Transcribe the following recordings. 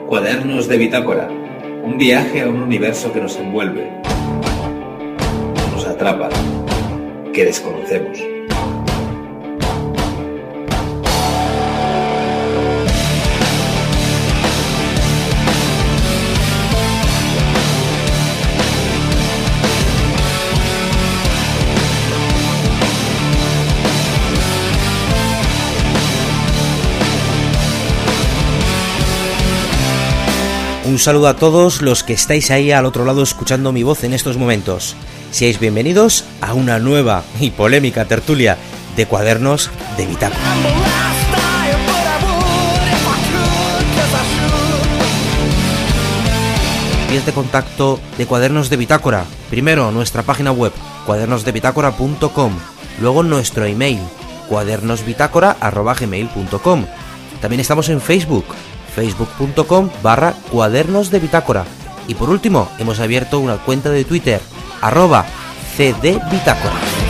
Cuadernos de bitácora, un viaje a un universo que nos envuelve, nos atrapa, que desconocemos. Un saludo a todos los que estáis ahí al otro lado escuchando mi voz en estos momentos. Seáis bienvenidos a una nueva y polémica tertulia de Cuadernos de Bitácora. Vías de contacto de Cuadernos de Bitácora. Primero, nuestra página web, cuadernosdebitácora.com. Luego nuestro email, cuadernosbitácora@gmail.com. También estamos en Facebook, facebook.com/Cuadernos de Bitácora. Y por último, hemos abierto una cuenta de Twitter, @CDBitácora.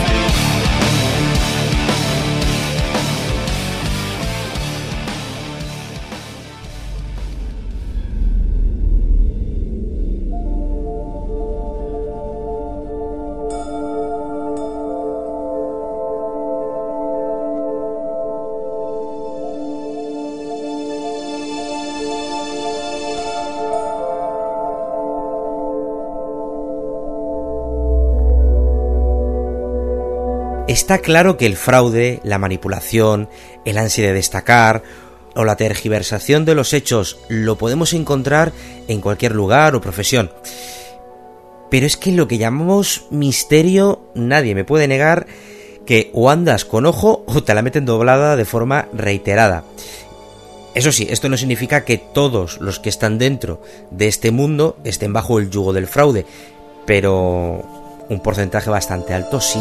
Está claro que el fraude, la manipulación, el ansia de destacar o la tergiversación de los hechos lo podemos encontrar en cualquier lugar o profesión. Pero es que lo que llamamos misterio, nadie me puede negar que o andas con ojo o te la meten doblada de forma reiterada. Eso sí, esto no significa que todos los que están dentro de este mundo estén bajo el yugo del fraude, pero un porcentaje bastante alto sí.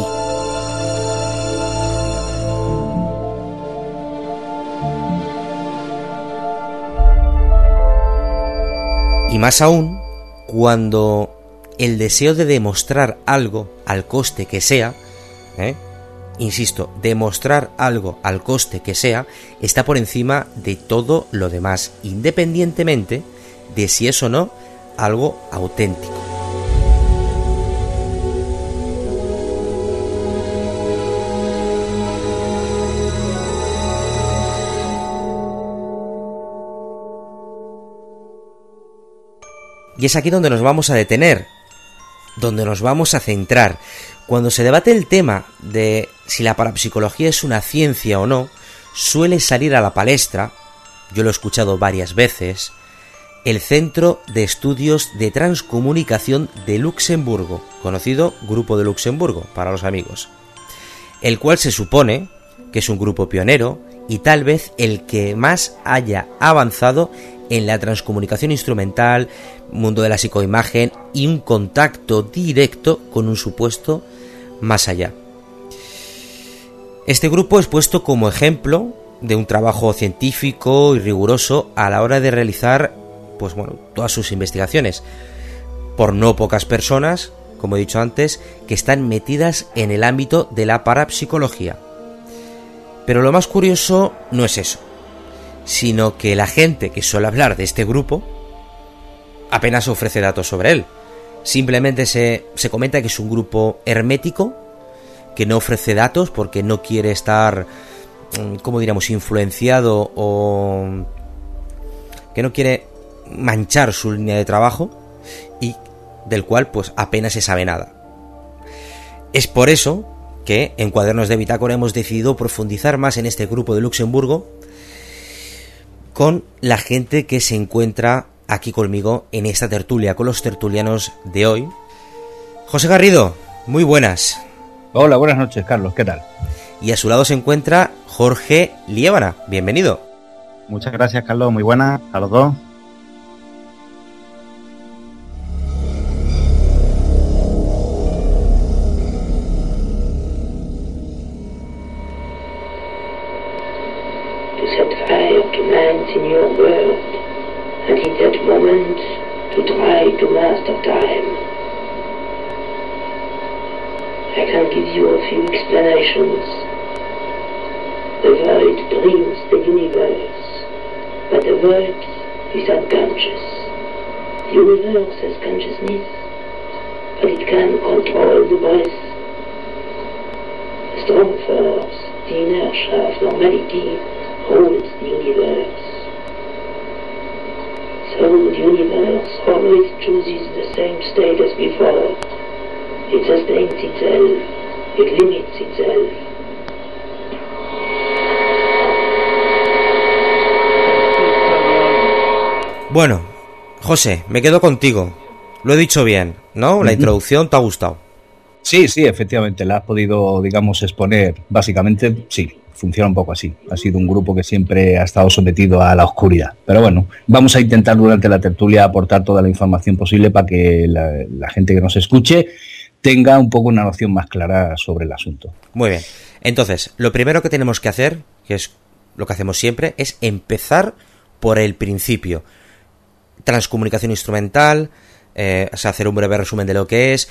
Y más aún, cuando el deseo de demostrar algo al coste que sea, insisto, demostrar algo al coste que sea, está por encima de todo lo demás, independientemente de si es o no algo auténtico. Y es aquí donde nos vamos a detener, donde nos vamos a centrar. Cuando se debate el tema de si la parapsicología es una ciencia o no, suele salir a la palestra, yo lo he escuchado varias veces, el Centro de Estudios de Transcomunicación de Luxemburgo, conocido Grupo de Luxemburgo para los amigos, el cual se supone que es un grupo pionero y tal vez el que más haya avanzado en la transcomunicación instrumental, mundo de la psicoimagen y un contacto directo con un supuesto más allá. Este grupo es puesto como ejemplo de un trabajo científico y riguroso a la hora de realizar, todas sus investigaciones, por no pocas personas, como he dicho antes, que están metidas en el ámbito de la parapsicología. Pero lo más curioso no es eso, sino que la gente que suele hablar de este grupo apenas ofrece datos sobre él. Simplemente se comenta que es un grupo hermético, que no ofrece datos porque no quiere estar, influenciado o que no quiere manchar su línea de trabajo y del cual apenas se sabe nada. Es por eso que en Cuadernos de Bitácora hemos decidido profundizar más en este grupo de Luxemburgo con la gente que se encuentra aquí conmigo en esta tertulia, con los tertulianos de hoy. José Garrido, muy buenas. Hola, buenas noches, Carlos, ¿qué tal? Y a su lado se encuentra Jorge Liébana, bienvenido. Muchas gracias, Carlos, muy buenas a los dos. In your world, and in that moment to try to master time. I can give you a few explanations. The world dreams the universe, but the world is unconscious. The universe has consciousness, but it can control the voice. The strong force, the inertia of normality, holds the universe. So the universe always chooses the same state as before. It sustains itself, it limits itself. Bueno, José, me quedo contigo. Lo he dicho bien, ¿no? La introducción te ha gustado. Sí, efectivamente, la has podido, digamos, exponer. Básicamente, sí, funciona un poco así. Ha sido un grupo que siempre ha estado sometido a la oscuridad. Pero bueno, vamos a intentar durante la tertulia aportar toda la información posible para que la gente que nos escuche tenga un poco una noción más clara sobre el asunto. Muy bien. Entonces, lo primero que tenemos que hacer, que es lo que hacemos siempre, es empezar por el principio. Transcomunicación instrumental, o sea, hacer un breve resumen de lo que es,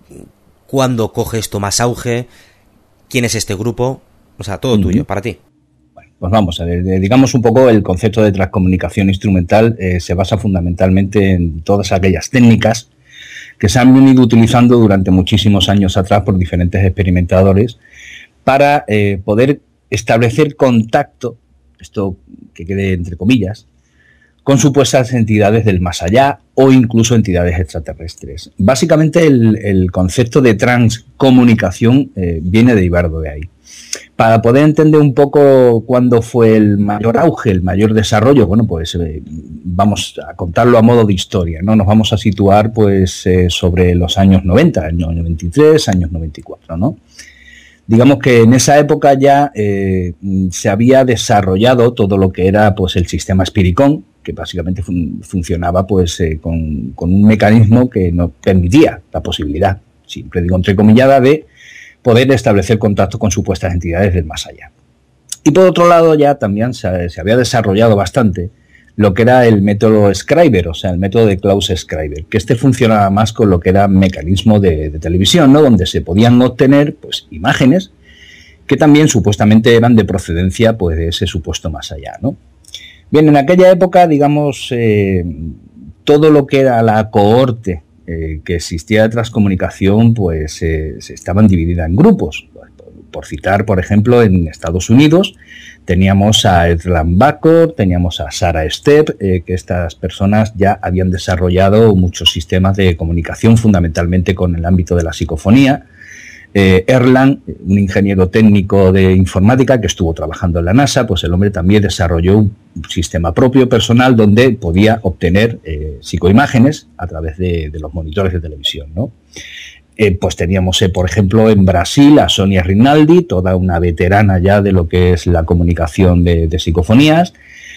cuándo coge esto más auge, quién es este grupo, o sea, todo tuyo, para ti. Bueno, pues vamos a ver, digamos un poco el concepto de transcomunicación instrumental se basa fundamentalmente en todas aquellas técnicas que se han venido utilizando durante muchísimos años atrás por diferentes experimentadores para poder establecer contacto, esto que quede entre comillas, con supuestas entidades del más allá o incluso entidades extraterrestres. Básicamente el concepto de transcomunicación viene derivado de ahí. Para poder entender un poco cuándo fue el mayor auge, el mayor desarrollo, bueno, pues vamos a contarlo a modo de historia, ¿no? Nos vamos a situar pues sobre los años 90, años 93, años 94, ¿no? Digamos que en esa época ya se había desarrollado todo lo que era pues el sistema Spiricon, que básicamente funcionaba pues con un mecanismo que nos permitía la posibilidad, siempre digo entrecomillada, de poder establecer contacto con supuestas entidades del más allá. Y por otro lado ya también se había desarrollado bastante lo que era el método Scriber, o sea, el método de Klaus Scriber, que funcionaba más con lo que era mecanismo de televisión, ¿no? Donde se podían obtener pues imágenes que también supuestamente eran de procedencia pues de ese supuesto más allá, ¿no? Bien, en aquella época, digamos, todo lo que era la cohorte que existía de transcomunicación, pues se estaban divididas en grupos. Por citar, por ejemplo, en Estados Unidos teníamos a Erland Bacor, teníamos a Sarah Stepp, que estas personas ya habían desarrollado muchos sistemas de comunicación, fundamentalmente con el ámbito de la psicofonía. Erland, un ingeniero técnico de informática que estuvo trabajando en la NASA, pues el hombre también desarrolló un sistema propio personal donde podía obtener psicoimágenes a través de los monitores de televisión, ¿no? Pues teníamos, por ejemplo, en Brasil a Sonia Rinaldi, toda una veterana ya de lo que es la comunicación de psicofonías.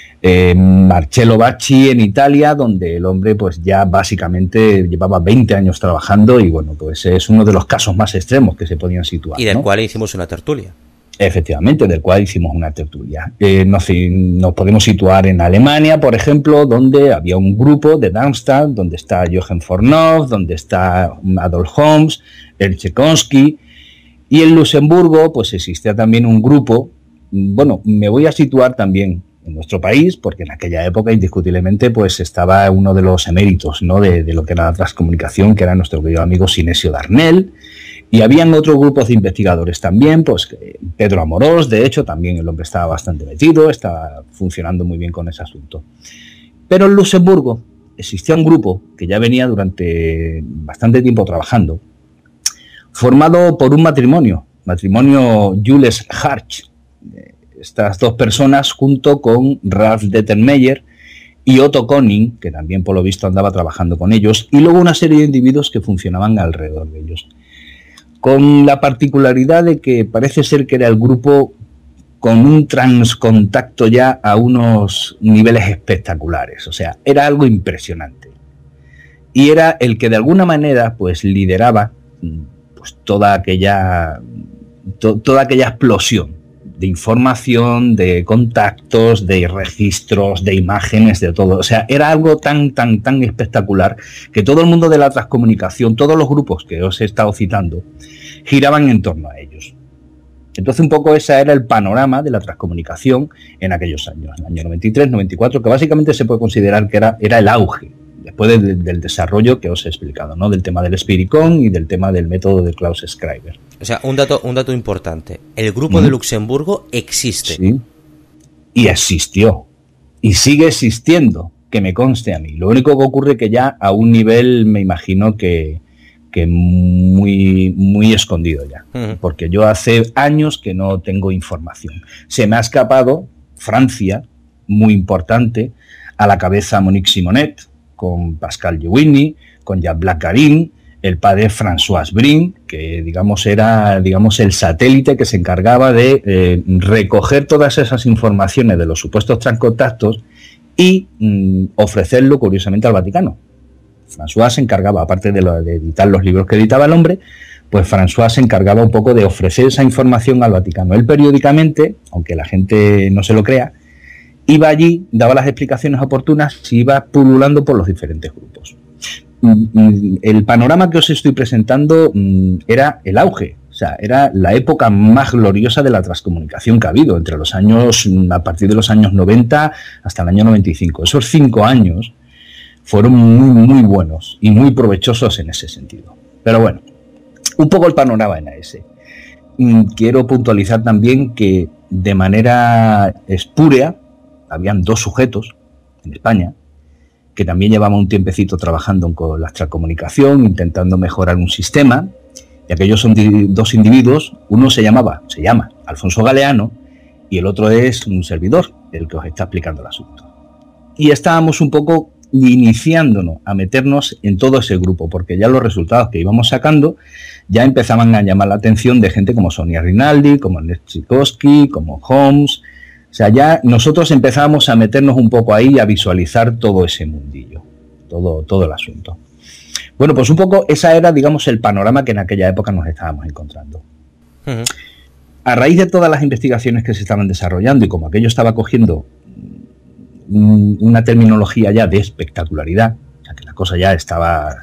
Marcello Bacci en Italia, donde el hombre pues ya básicamente llevaba 20 años trabajando y bueno, pues es uno de los casos más extremos que se podían situar. Y del cual hicimos una tertulia. Efectivamente, del cual hicimos una tertulia. Nos podemos situar en Alemania, por ejemplo, donde había un grupo de Darmstadt, donde está Jochen Fornow, donde está Adolf Holmes, Erchekonsky, y en Luxemburgo pues existía también un grupo. Bueno, me voy a situar también en nuestro país, porque en aquella época indiscutiblemente pues estaba uno de los eméritos, ¿no? de lo que era la transcomunicación, que era nuestro querido amigo Sinesio Darnell, y habían otros grupos de investigadores también, pues Pedro Amorós, de hecho, también el hombre estaba bastante metido, estaba funcionando muy bien con ese asunto. Pero en Luxemburgo existía un grupo que ya venía durante bastante tiempo trabajando, formado por un matrimonio Jules Hartz. Estas dos personas, junto con Ralph Dettenmeyer y Otto Koning, que también por lo visto andaba trabajando con ellos, y luego una serie de individuos que funcionaban alrededor de ellos. Con la particularidad de que parece ser que era el grupo con un transcontacto ya a unos niveles espectaculares. O sea, era algo impresionante. Y era el que de alguna manera pues lideraba pues, toda aquella explosión de información, de contactos, de registros, de imágenes, de todo. O sea, era algo tan espectacular que todo el mundo de la transcomunicación, todos los grupos que os he estado citando, giraban en torno a ellos. Entonces un poco ese era el panorama de la transcomunicación en aquellos años, en el año 93, 94, que básicamente se puede considerar que era el auge, después del desarrollo que os he explicado, ¿no? Del tema del Spiricon y del tema del método de Klaus Schreiber. O sea, un dato importante. El grupo de Luxemburgo existe. Sí. Y existió. Y sigue existiendo, que me conste a mí. Lo único que ocurre que ya a un nivel, me imagino que muy escondido ya. Porque yo hace años que no tengo información. Se me ha escapado Francia, muy importante, a la cabeza Monique Simonet, con Pascal Lewinny, con Jean-Blac Garin, el padre François Brin, que digamos era el satélite que se encargaba de recoger todas esas informaciones de los supuestos transcontactos y ofrecerlo curiosamente al Vaticano. François se encargaba, aparte de editar los libros que editaba el hombre, pues François se encargaba un poco de ofrecer esa información al Vaticano. Él periódicamente, aunque la gente no se lo crea, iba allí, daba las explicaciones oportunas y iba pululando por los diferentes grupos. El panorama que os estoy presentando era el auge, o sea, era la época más gloriosa de la transcomunicación que ha habido, entre los años, a partir de los años 90 hasta el año 95. Esos 5 años fueron muy buenos y muy provechosos en ese sentido. Pero bueno, un poco el panorama era ese. Quiero puntualizar también que de manera espúrea habían 2 sujetos en España que también llevaban un tiempecito trabajando con la transcomunicación, intentando mejorar un sistema, y aquellos son 2 individuos. Uno se llama Alfonso Galeano y el otro es un servidor, el que os está explicando el asunto. Y estábamos un poco iniciándonos a meternos en todo ese grupo, porque ya los resultados que íbamos sacando ya empezaban a llamar la atención de gente como Sonia Rinaldi, como Ernest Tchaikovsky, como Holmes. O sea, ya nosotros empezábamos a meternos un poco ahí y a visualizar todo ese mundillo, todo el asunto. Bueno, pues un poco esa era, digamos, el panorama que en aquella época nos estábamos encontrando. A raíz de todas las investigaciones que se estaban desarrollando y como aquello estaba cogiendo una terminología ya de espectacularidad, o sea que la cosa ya estaba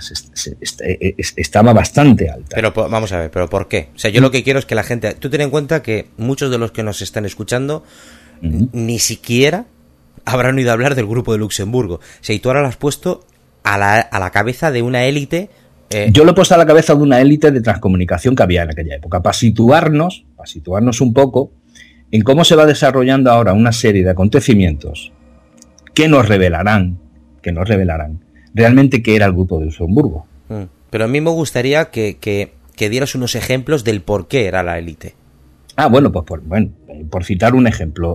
bastante alta. Pero vamos a ver, ¿pero por qué? O sea, yo lo que quiero es que la gente... Tú ten en cuenta que muchos de los que nos están escuchando ni siquiera habrán oído hablar del grupo de Luxemburgo. O sea, y tú ahora lo has puesto a la cabeza de una élite... Yo lo he puesto a la cabeza de una élite de transcomunicación que había en aquella época, para situarnos un poco en cómo se va desarrollando ahora una serie de acontecimientos que nos revelarán realmente qué era el grupo de Luxemburgo. Pero a mí me gustaría que dieras unos ejemplos del por qué era la élite. Bueno, pues por citar un ejemplo,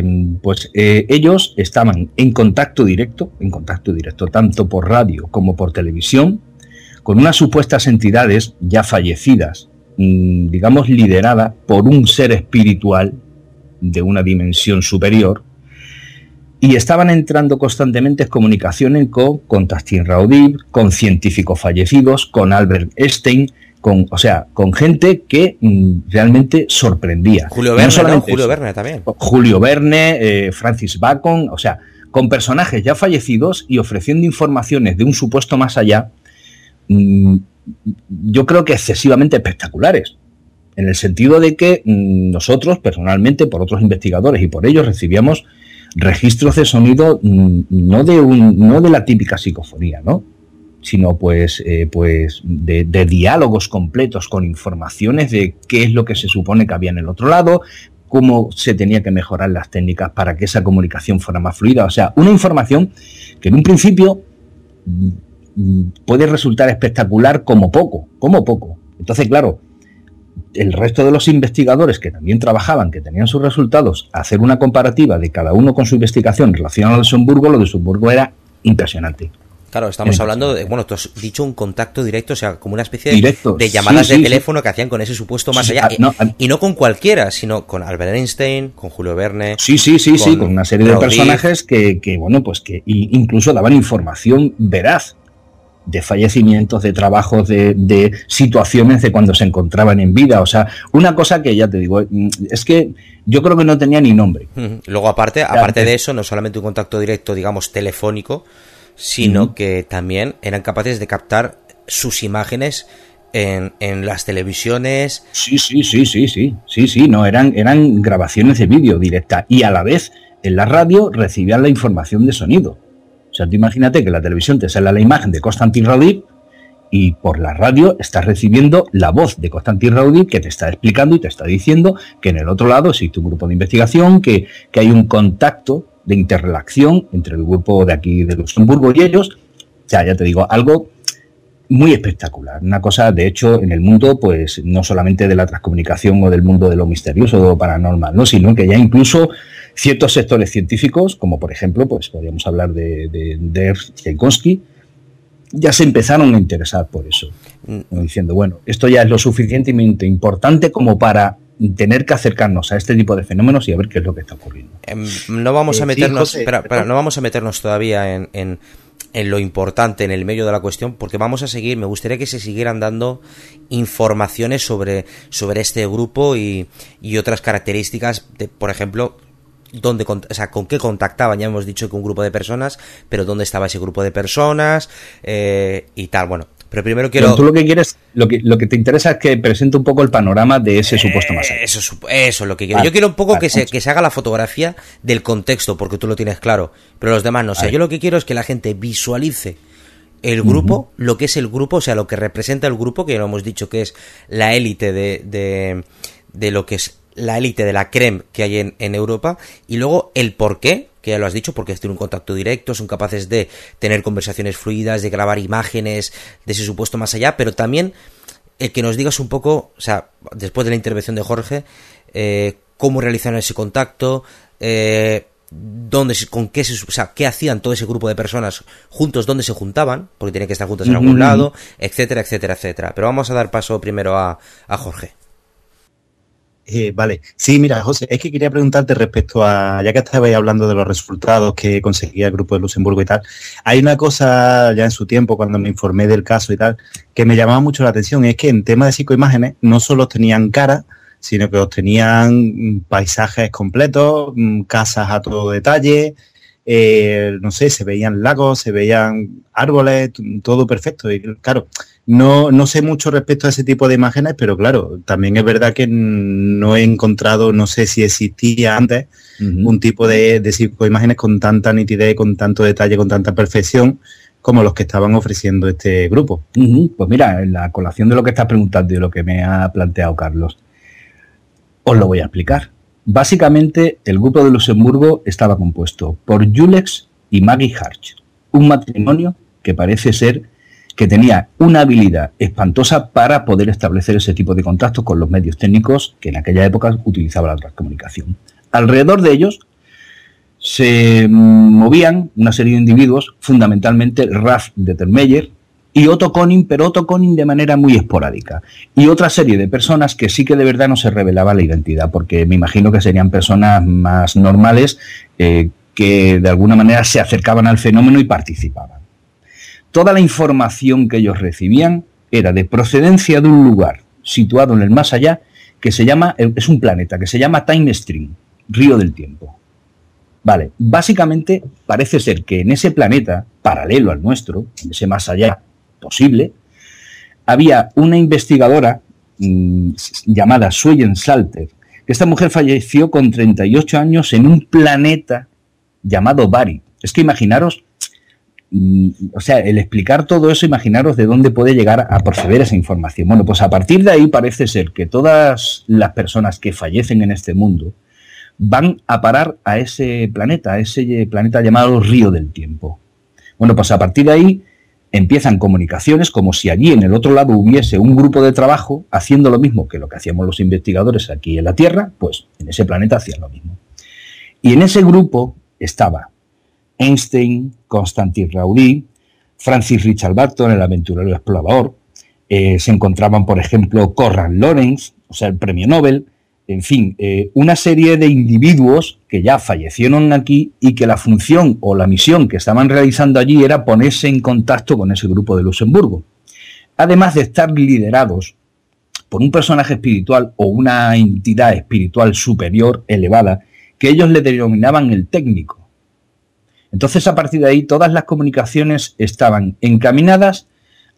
ellos estaban en contacto directo, tanto por radio como por televisión, con unas supuestas entidades ya fallecidas, digamos lideradas por un ser espiritual de una dimensión superior, y estaban entrando constantemente en comunicaciones con Constantin Raudive, con científicos fallecidos, con Albert Einstein, con gente que realmente sorprendía. Julio Verne también. Julio Verne, Francis Bacon, o sea, con personajes ya fallecidos y ofreciendo informaciones de un supuesto más allá, yo creo que excesivamente espectaculares. En el sentido de que nosotros, personalmente, por otros investigadores y por ellos, recibíamos registros de sonido no de la típica psicofonía, ¿no? Sino de diálogos completos con informaciones de qué es lo que se supone que había en el otro lado, cómo se tenía que mejorar las técnicas para que esa comunicación fuera más fluida. O sea, una información que en un principio puede resultar espectacular como poco. Entonces, claro, el resto de los investigadores que también trabajaban, que tenían sus resultados, hacer una comparativa de cada uno con su investigación relacionada a Luxemburgo, lo de Luxemburgo era impresionante. Claro, estamos hablando de, tú has dicho un contacto directo, o sea, como una especie de llamadas de teléfono que hacían con ese supuesto más allá. Y no con cualquiera, sino con Albert Einstein, con Julio Verne. Sí, con una serie de personajes que incluso daban información veraz de fallecimientos, de trabajos, de situaciones de cuando se encontraban en vida. O sea, una cosa que ya te digo, es que yo creo que no tenía ni nombre. Luego, aparte de eso, no solamente un contacto directo, digamos, telefónico, sino que también eran capaces de captar sus imágenes en las televisiones. Sí, no, eran grabaciones de vídeo directa y a la vez en la radio recibían la información de sonido. O sea, tú imagínate que la televisión te sale la imagen de Konstantin Raudiv y por la radio estás recibiendo la voz de Konstantin Raudiv que te está explicando y te está diciendo que en el otro lado existe un grupo de investigación, que hay un contacto de interrelación entre el grupo de aquí de Luxemburgo y ellos. O sea, ya te digo, algo muy espectacular. Una cosa, de hecho, en el mundo, pues no solamente de la transcomunicación o del mundo de lo misterioso o de lo paranormal, ¿no? Sino que ya incluso ciertos sectores científicos, como por ejemplo, pues podríamos hablar de Tchaikovsky, ya se empezaron a interesar por eso, diciendo, bueno, esto ya es lo suficientemente importante como para tener que acercarnos a este tipo de fenómenos y a ver qué es lo que está ocurriendo. No vamos a meternos, José, no vamos a meternos todavía en lo importante, en el medio de la cuestión, porque vamos a seguir, me gustaría que se siguieran dando informaciones sobre este grupo y otras características, por ejemplo, con qué contactaban. Ya hemos dicho que un grupo de personas, pero dónde estaba ese grupo de personas y tal. Bueno, pero primero quiero... Pero tú lo que quieres, lo que te interesa es que presente un poco el panorama de ese supuesto masacre. Eso es lo que quiero. Yo quiero un poco que se haga la fotografía del contexto, porque tú lo tienes claro, pero los demás no. O sea, yo lo que quiero es que la gente visualice el grupo, lo que es el grupo, o sea, lo que representa el grupo, que ya lo hemos dicho que es la élite de lo que es la élite de la creme que hay en Europa, y luego el por qué, que ya lo has dicho, porque tienen un contacto directo, son capaces de tener conversaciones fluidas, de grabar imágenes de ese supuesto más allá, pero también el que nos digas un poco, o sea, después de la intervención de Jorge, cómo realizaron ese contacto, qué hacían todo ese grupo de personas juntos, dónde se juntaban, porque tienen que estar juntos en algún lado, etcétera, etcétera, etcétera. Pero vamos a dar paso primero a Jorge. Vale, sí, mira, José, es que quería preguntarte respecto a, ya que estabais hablando de los resultados que conseguía el grupo de Luxemburgo y tal, hay una cosa ya en su tiempo, cuando me informé del caso y tal, que me llamaba mucho la atención, y es que en tema de psicoimágenes no solo tenían cara, sino que obtenían paisajes completos, casas a todo detalle, no sé, se veían lagos, se veían árboles, todo perfecto. Y claro, no sé mucho respecto a ese tipo de imágenes, pero claro, también es verdad que no he encontrado, no sé si existía antes un tipo de psicoimágenes con tanta nitidez, con tanto detalle, con tanta perfección, como los que estaban ofreciendo este grupo. Pues mira, en la colación de lo que estás preguntando y de lo que me ha planteado Carlos, os lo voy a explicar. Básicamente, el grupo de Luxemburgo estaba compuesto por Julex y Maggie Harch, un matrimonio que parece ser que tenía una habilidad espantosa para poder establecer ese tipo de contactos con los medios técnicos que en aquella época utilizaba la transcomunicación. Alrededor de ellos se movían una serie de individuos, fundamentalmente Ralf Dettermeyer y Otto Koning, pero Otto Koning de manera muy esporádica. Y otra serie de personas que sí que de verdad no se revelaba la identidad, porque me imagino que serían personas más normales que de alguna manera se acercaban al fenómeno y participaban. Toda la información que ellos recibían era de procedencia de un lugar situado en el más allá, que es un planeta, que se llama Time Stream, Río del Tiempo. Vale, básicamente parece ser que en ese planeta, paralelo al nuestro, en ese más allá posible, había una investigadora llamada Suyen Salter, que esta mujer falleció con 38 años en un planeta llamado Bari. Es que imaginaros, o sea, el explicar todo eso, imaginaros de dónde puede llegar a proceder esa información. Bueno, pues a partir de ahí parece ser que todas las personas que fallecen en este mundo van a parar a ese planeta llamado Río del Tiempo. Bueno, pues a partir de ahí empiezan comunicaciones como si allí en el otro lado hubiese un grupo de trabajo haciendo lo mismo que lo que hacíamos los investigadores aquí en la Tierra, pues en ese planeta hacían lo mismo. Y en ese grupo estaba Einstein, Konstantin Raudiv, Francis Richard Burton, el aventurero explorador, se encontraban, por ejemplo, Konrad Lorenz, o sea, el premio Nobel, en fin, una serie de individuos que ya fallecieron aquí y que la función o la misión que estaban realizando allí era ponerse en contacto con ese grupo de Luxemburgo. Además de estar liderados por un personaje espiritual o una entidad espiritual superior, elevada, que ellos le denominaban el técnico. Entonces, a partir de ahí, todas las comunicaciones estaban encaminadas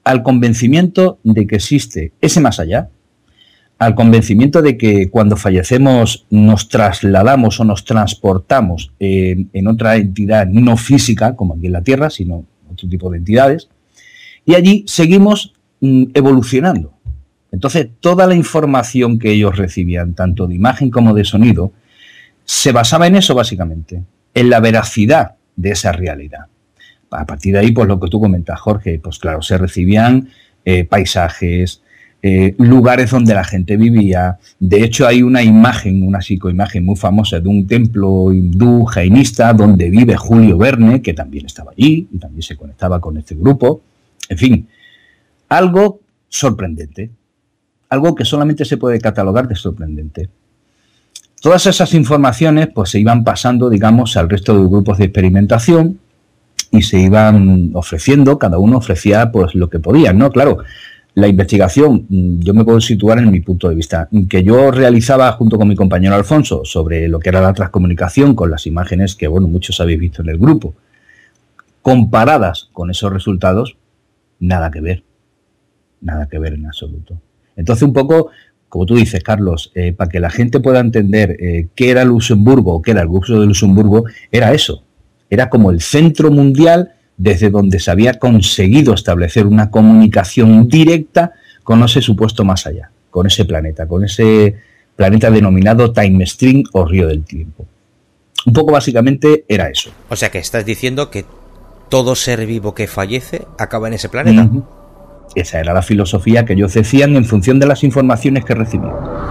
al convencimiento de que existe ese más allá, al convencimiento de que cuando fallecemos nos trasladamos o nos transportamos en otra entidad no física, como aquí en la Tierra, sino otro tipo de entidades, y allí seguimos evolucionando. Entonces, toda la información que ellos recibían, tanto de imagen como de sonido, se basaba en eso básicamente, en la veracidad de esa realidad. A partir de ahí, pues lo que tú comentas, Jorge, pues claro, se recibían paisajes, lugares donde la gente vivía. De hecho, hay una imagen, una psicoimagen muy famosa de un templo hindú jainista donde vive Julio Verne, que también estaba allí y también se conectaba con este grupo. En fin, algo sorprendente, algo que solamente se puede catalogar de sorprendente. Todas esas informaciones pues se iban pasando, digamos, al resto de grupos de experimentación y se iban ofreciendo, cada uno ofrecía pues lo que podía, ¿no? Claro, la investigación, yo me puedo situar en mi punto de vista, que yo realizaba junto con mi compañero Alfonso sobre lo que era la transcomunicación con las imágenes que, bueno, muchos habéis visto en el grupo, comparadas con esos resultados, nada que ver en absoluto. Entonces, un poco, como tú dices, Carlos, para que la gente pueda entender qué era Luxemburgo, qué era el grupo de Luxemburgo, era eso, era como el centro mundial desde donde se había conseguido establecer una comunicación directa con ese supuesto más allá, con ese planeta denominado Time Stream o Río del Tiempo. Un poco básicamente era eso. O sea que estás diciendo que todo ser vivo que fallece acaba en ese planeta. Uh-huh. Esa era la filosofía que ellos decían en función de las informaciones que recibían.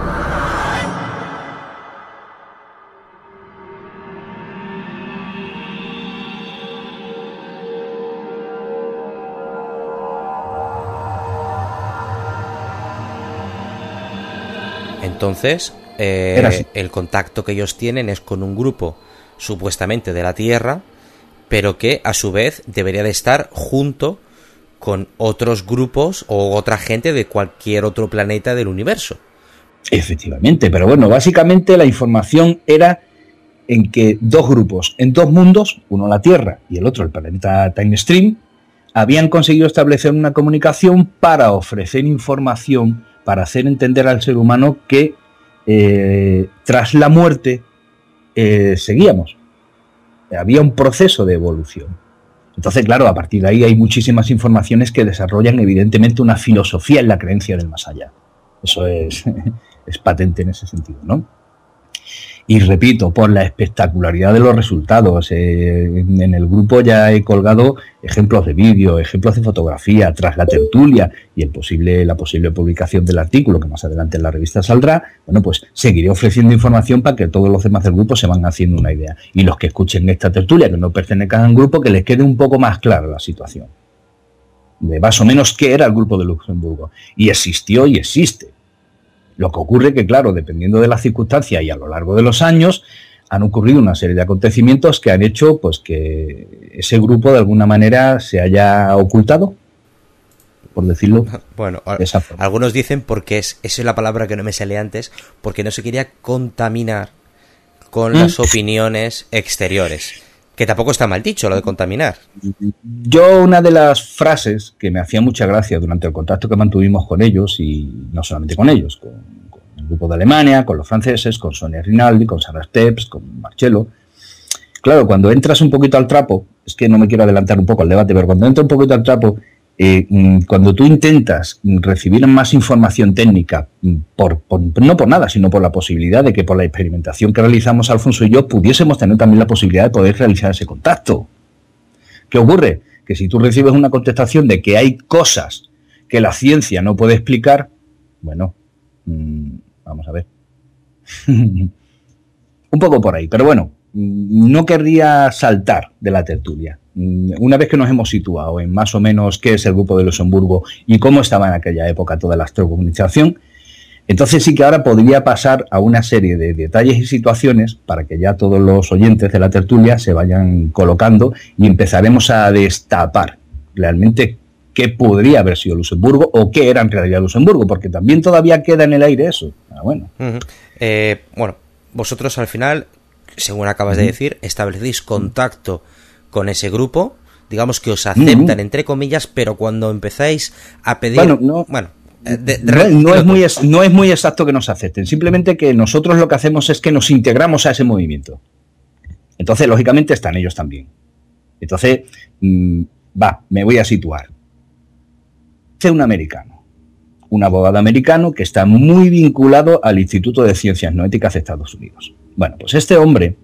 Entonces, el contacto que ellos tienen es con un grupo supuestamente de la Tierra, pero que a su vez debería de estar junto con otros grupos o otra gente de cualquier otro planeta del universo. Efectivamente, pero bueno, básicamente la información era en que dos grupos, en dos mundos, uno la Tierra y el otro el planeta Time Stream, habían conseguido establecer una comunicación para ofrecer información, para hacer entender al ser humano que tras la muerte seguíamos. Había un proceso de evolución. Entonces, claro, a partir de ahí hay muchísimas informaciones que desarrollan evidentemente una filosofía en la creencia del más allá. Eso es patente en ese sentido, ¿no? Y repito, por la espectacularidad de los resultados, en el grupo ya he colgado ejemplos de vídeo, ejemplos de fotografía, tras la tertulia y la posible publicación del artículo, que más adelante en la revista saldrá. Bueno, pues seguiré ofreciendo información para que todos los demás del grupo se van haciendo una idea. Y los que escuchen esta tertulia, que no pertenezcan al grupo, que les quede un poco más clara la situación. De más o menos qué era el grupo de Luxemburgo. Y existió y existe. Lo que ocurre que, claro, dependiendo de las circunstancias y a lo largo de los años, han ocurrido una serie de acontecimientos que han hecho pues que ese grupo de alguna manera se haya ocultado, por decirlo. Bueno, algunos dicen porque esa es la palabra que no me sale antes, porque no se quería contaminar con las opiniones exteriores. Que tampoco está mal dicho lo de contaminar. Yo, una de las frases que me hacía mucha gracia durante el contacto que mantuvimos con ellos, y no solamente con ellos, con el grupo de Alemania, con los franceses, con Sonia Rinaldi, con Sarah Steps, con Marcello. Claro, cuando entras un poquito al trapo, es que no me quiero adelantar un poco al debate, pero cuando entras un poquito al trapo, cuando tú intentas recibir más información técnica, no por nada, sino por la posibilidad de que por la experimentación que realizamos Alfonso y yo pudiésemos tener también la posibilidad de poder realizar ese contacto. ¿Qué ocurre? Que si tú recibes una contestación de que hay cosas que la ciencia no puede explicar, bueno, vamos a ver. Un poco por ahí, pero bueno, no querría saltar de la tertulia. Una vez que nos hemos situado en más o menos qué es el grupo de Luxemburgo y cómo estaba en aquella época toda la astrocomunicación, entonces sí que ahora podría pasar a una serie de detalles y situaciones para que ya todos los oyentes de la tertulia se vayan colocando y empezaremos a destapar realmente qué podría haber sido Luxemburgo o qué era en realidad Luxemburgo, porque también todavía queda en el aire eso. Bueno, bueno, vosotros al final, según acabas de decir, establecéis contacto con ese grupo digamos que os aceptan, entre comillas, pero cuando empezáis a pedir... No es muy exacto que nos acepten, simplemente que nosotros lo que hacemos es que nos integramos a ese movimiento. Entonces, lógicamente, están ellos también. Entonces, me voy a situar. Es un americano, un abogado americano que está muy vinculado al Instituto de Ciencias No Éticas de Estados Unidos. Bueno, pues este hombre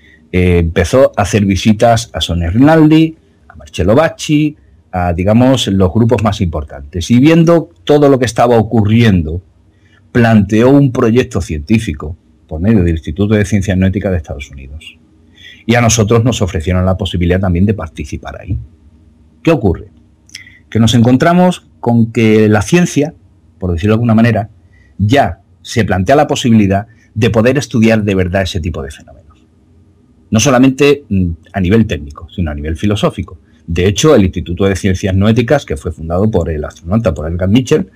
empezó a hacer visitas a Sonia Rinaldi, a Marcello Bacci, a, digamos, los grupos más importantes. Y viendo todo lo que estaba ocurriendo, planteó un proyecto científico por medio del Instituto de Ciencias No Éticas de Estados Unidos. Y a nosotros nos ofrecieron la posibilidad también de participar ahí. ¿Qué ocurre? Que nos encontramos con que la ciencia, por decirlo de alguna manera, ya se plantea la posibilidad de poder estudiar de verdad ese tipo de fenómenos. No solamente a nivel técnico, sino a nivel filosófico. De hecho, el Instituto de Ciencias No Éticas, que fue fundado por el astronauta, por Edgar Mitchell,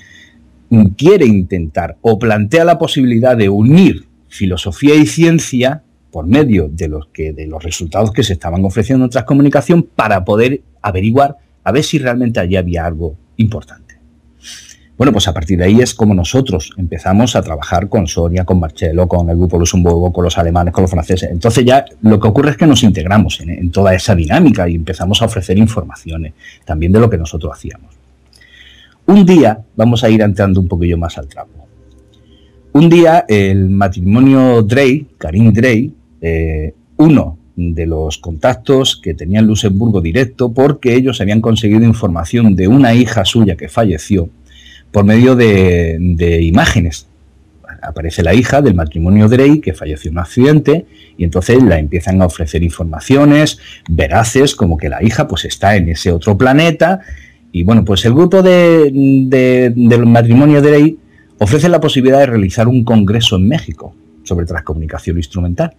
quiere intentar o plantea la posibilidad de unir filosofía y ciencia por medio de los resultados que se estaban ofreciendo en Transcomunicación para poder averiguar a ver si realmente allí había algo importante. Bueno, pues a partir de ahí es como nosotros empezamos a trabajar con Sonia, con Marcello, con el Grupo Luxemburgo, con los alemanes, con los franceses. Entonces ya lo que ocurre es que nos integramos en toda esa dinámica y empezamos a ofrecer informaciones también de lo que nosotros hacíamos. Un día, vamos a ir entrando un poquillo más al trapo. Un día el matrimonio Drey, Karim Drey, uno de los contactos que tenía en Luxemburgo directo, porque ellos habían conseguido información de una hija suya que falleció por medio de imágenes. Aparece la hija del matrimonio Drey que falleció en un accidente y entonces la empiezan a ofrecer informaciones veraces como que la hija pues está en ese otro planeta y bueno, pues el grupo del matrimonio Drey ofrece la posibilidad de realizar un congreso en México sobre transcomunicación instrumental.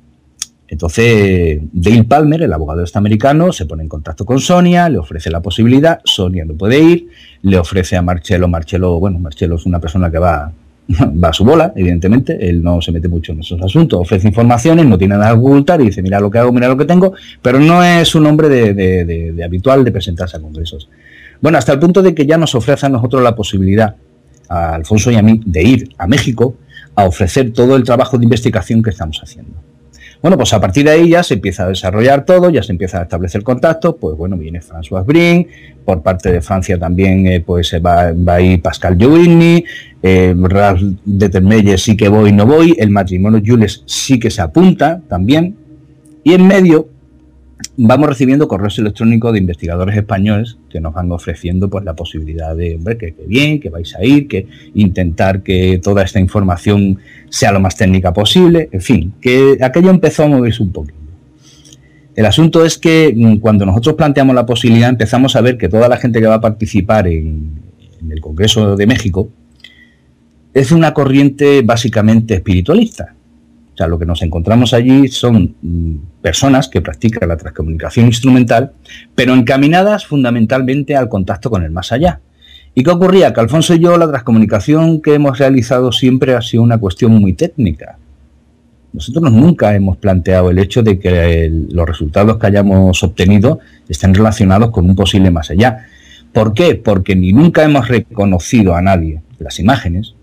Entonces, Dale Palmer, el abogado americano, se pone en contacto con Sonia, le ofrece la posibilidad, Sonia no puede ir, le ofrece a Marcello, Marcello es una persona que va a su bola, evidentemente, él no se mete mucho en esos asuntos, ofrece informaciones, no tiene nada que ocultar y dice, mira lo que hago, mira lo que tengo, pero no es un hombre de habitual de presentarse a congresos. Bueno, hasta el punto de que ya nos ofrece a nosotros la posibilidad, a Alfonso y a mí, de ir a México a ofrecer todo el trabajo de investigación que estamos haciendo. Bueno, pues a partir de ahí ya se empieza a desarrollar todo, ya se empieza a establecer contacto, pues bueno, viene François Brin, por parte de Francia también pues va a ir Pascal Giovigny, Ralph Dettermeyer sí que voy, no voy, el matrimonio Jules sí que se apunta también, y en medio vamos recibiendo correos electrónicos de investigadores españoles que nos van ofreciendo pues la posibilidad de, hombre, que bien, que vais a ir, que intentar que toda esta información sea lo más técnica posible, en fin, que aquello empezó a moverse un poquito. El asunto es que cuando nosotros planteamos la posibilidad empezamos a ver que toda la gente que va a participar en el Congreso de México es una corriente básicamente espiritualista. O sea, lo que nos encontramos allí son personas que practican la transcomunicación instrumental, pero encaminadas fundamentalmente al contacto con el más allá. ¿Y qué ocurría? Que Alfonso y yo, la transcomunicación que hemos realizado siempre ha sido una cuestión muy técnica. Nosotros nunca hemos planteado el hecho de que los resultados que hayamos obtenido estén relacionados con un posible más allá. ¿Por qué? Porque ni nunca hemos reconocido a nadie las imágenes.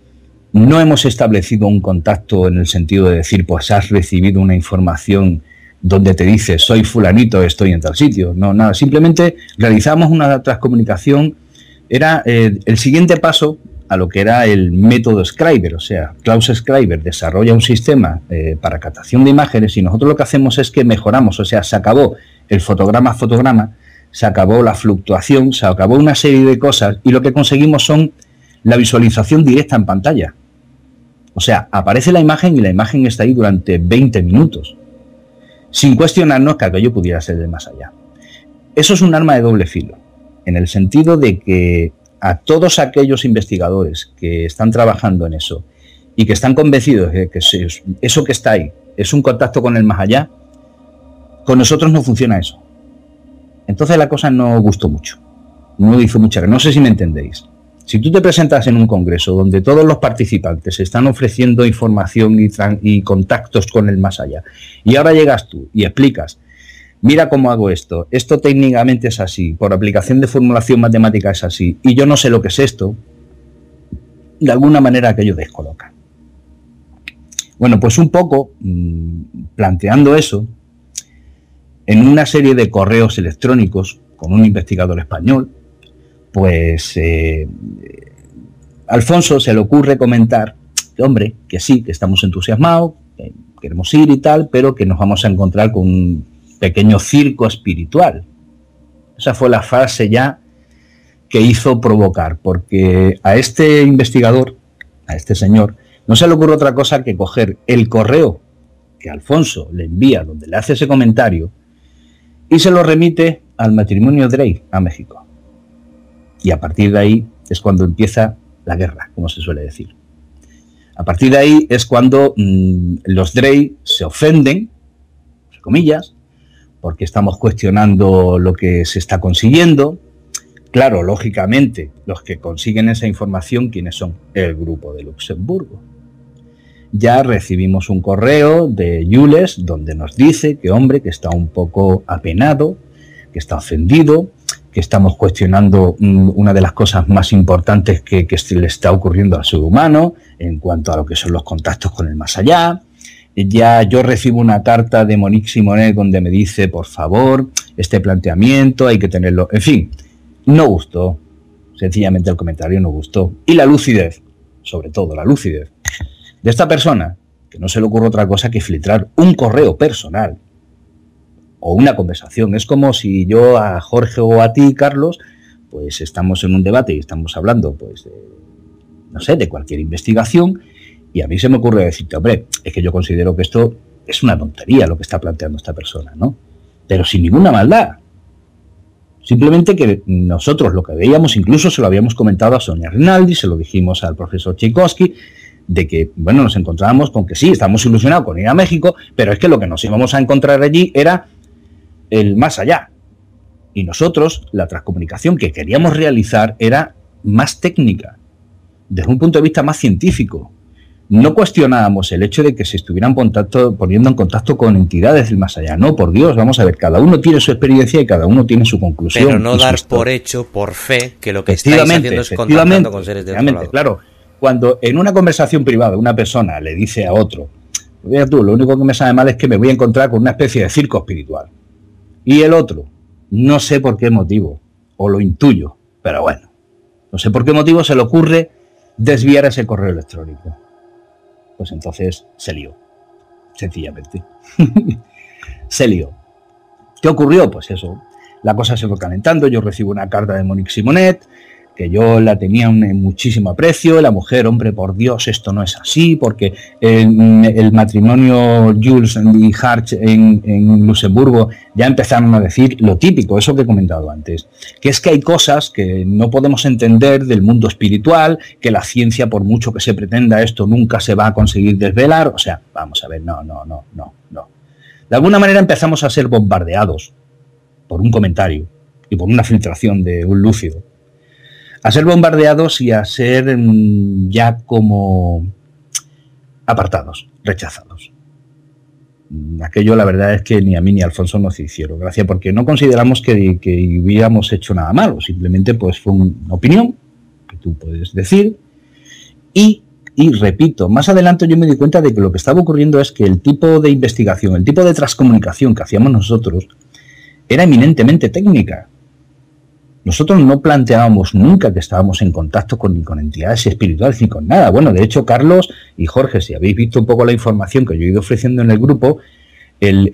No hemos establecido un contacto en el sentido de decir, pues has recibido una información donde te dice, soy fulanito, estoy en tal sitio. No, nada, simplemente realizamos una transcomunicación. Era el siguiente paso a lo que era el método Schreiber, o sea, Klaus Schreiber desarrolla un sistema para captación de imágenes y nosotros lo que hacemos es que mejoramos, o sea, se acabó el fotograma, se acabó la fluctuación, se acabó una serie de cosas y lo que conseguimos son la visualización directa en pantalla. O sea, aparece la imagen y la imagen está ahí durante 20 minutos, sin cuestionarnos que aquello pudiera ser de más allá. Eso es un arma de doble filo, en el sentido de que a todos aquellos investigadores que están trabajando en eso y que están convencidos de que eso que está ahí es un contacto con el más allá, con nosotros no funciona eso. Entonces la cosa no gustó mucho, no hizo mucha, no sé si me entendéis. Si tú te presentas en un congreso donde todos los participantes están ofreciendo información y contactos con el más allá, y ahora llegas tú y explicas mira cómo hago esto técnicamente es así, por aplicación de formulación matemática es así, y yo no sé lo que es esto, de alguna manera aquello descoloca. Bueno, pues un poco planteando eso, en una serie de correos electrónicos con un investigador español, pues Alfonso se le ocurre comentar que, hombre, que sí, que estamos entusiasmados, que queremos ir y tal, pero que nos vamos a encontrar con un pequeño circo espiritual. Esa fue la frase ya que hizo provocar, porque a este investigador, a este señor, no se le ocurre otra cosa que coger el correo que Alfonso le envía, donde le hace ese comentario, y se lo remite al matrimonio Drake a México. Y a partir de ahí es cuando empieza la guerra, como se suele decir. A partir de ahí es cuando los Drake se ofenden, entre comillas, porque estamos cuestionando lo que se está consiguiendo. Claro, lógicamente, los que consiguen esa información, ¿quiénes son? El grupo de Luxemburgo. Ya recibimos un correo de Jules donde nos dice que, hombre, que está un poco apenado, que está ofendido, que estamos cuestionando una de las cosas más importantes que le está ocurriendo al ser humano en cuanto a lo que son los contactos con el más allá. Ya yo recibo una carta de Monique Simonet donde me dice, por favor, este planteamiento hay que tenerlo. En fin, no gustó. Sencillamente el comentario no gustó. Y la lucidez, sobre todo la lucidez, de esta persona, que no se le ocurre otra cosa que filtrar un correo personal o una conversación. Es como si yo a Jorge o a ti, Carlos, pues estamos en un debate y estamos hablando, pues, de, no sé, de cualquier investigación, y a mí se me ocurre decirte, hombre, es que yo considero que esto es una tontería lo que está planteando esta persona, ¿no? Pero sin ninguna maldad. Simplemente que nosotros lo que veíamos, incluso se lo habíamos comentado a Sonia Rinaldi, se lo dijimos al profesor Tchaikovsky, de que, bueno, nos encontrábamos con que sí, estamos ilusionados con ir a México, pero es que lo que nos íbamos a encontrar allí era el más allá. Y nosotros, la transcomunicación que queríamos realizar era más técnica, desde un punto de vista más científico. No cuestionábamos el hecho de que se estuvieran poniendo en contacto con entidades del más allá. No, por Dios, vamos a ver, cada uno tiene su experiencia y cada uno tiene su conclusión. Pero no dar por hecho, por fe, que lo que estáis haciendo es contactando con seres de otro lado. Claro, cuando en una conversación privada una persona le dice a otro, mira tú, lo único que me sabe mal es que me voy a encontrar con una especie de circo espiritual. Y el otro, no sé por qué motivo, o lo intuyo, pero bueno, no sé por qué motivo se le ocurre desviar ese correo electrónico. Pues entonces se lió, sencillamente. Se lió. ¿Qué ocurrió? Pues eso, la cosa se fue calentando, yo recibo una carta de Monique Simonet, que yo la tenía en muchísimo aprecio, la mujer, hombre, por Dios, esto no es así, porque el matrimonio Jules y Harch en Luxemburgo ya empezaron a decir lo típico, eso que he comentado antes, que es que hay cosas que no podemos entender del mundo espiritual, que la ciencia, por mucho que se pretenda esto, nunca se va a conseguir desvelar. O sea, vamos a ver, no. De alguna manera empezamos a ser bombardeados por un comentario y por una filtración de un lúcido, a ser bombardeados y a ser ya como apartados, rechazados. Aquello la verdad es que ni a mí ni a Alfonso nos hicieron gracia, porque no consideramos que hubiéramos hecho nada malo, simplemente pues fue una opinión que tú puedes decir y repito, más adelante yo me di cuenta de que lo que estaba ocurriendo es que el tipo de investigación, el tipo de transcomunicación que hacíamos nosotros era eminentemente técnica. Nosotros no planteábamos nunca que estábamos en contacto ni con entidades espirituales ni con nada. Bueno, de hecho, Carlos y Jorge, si habéis visto un poco la información que yo he ido ofreciendo en el grupo, el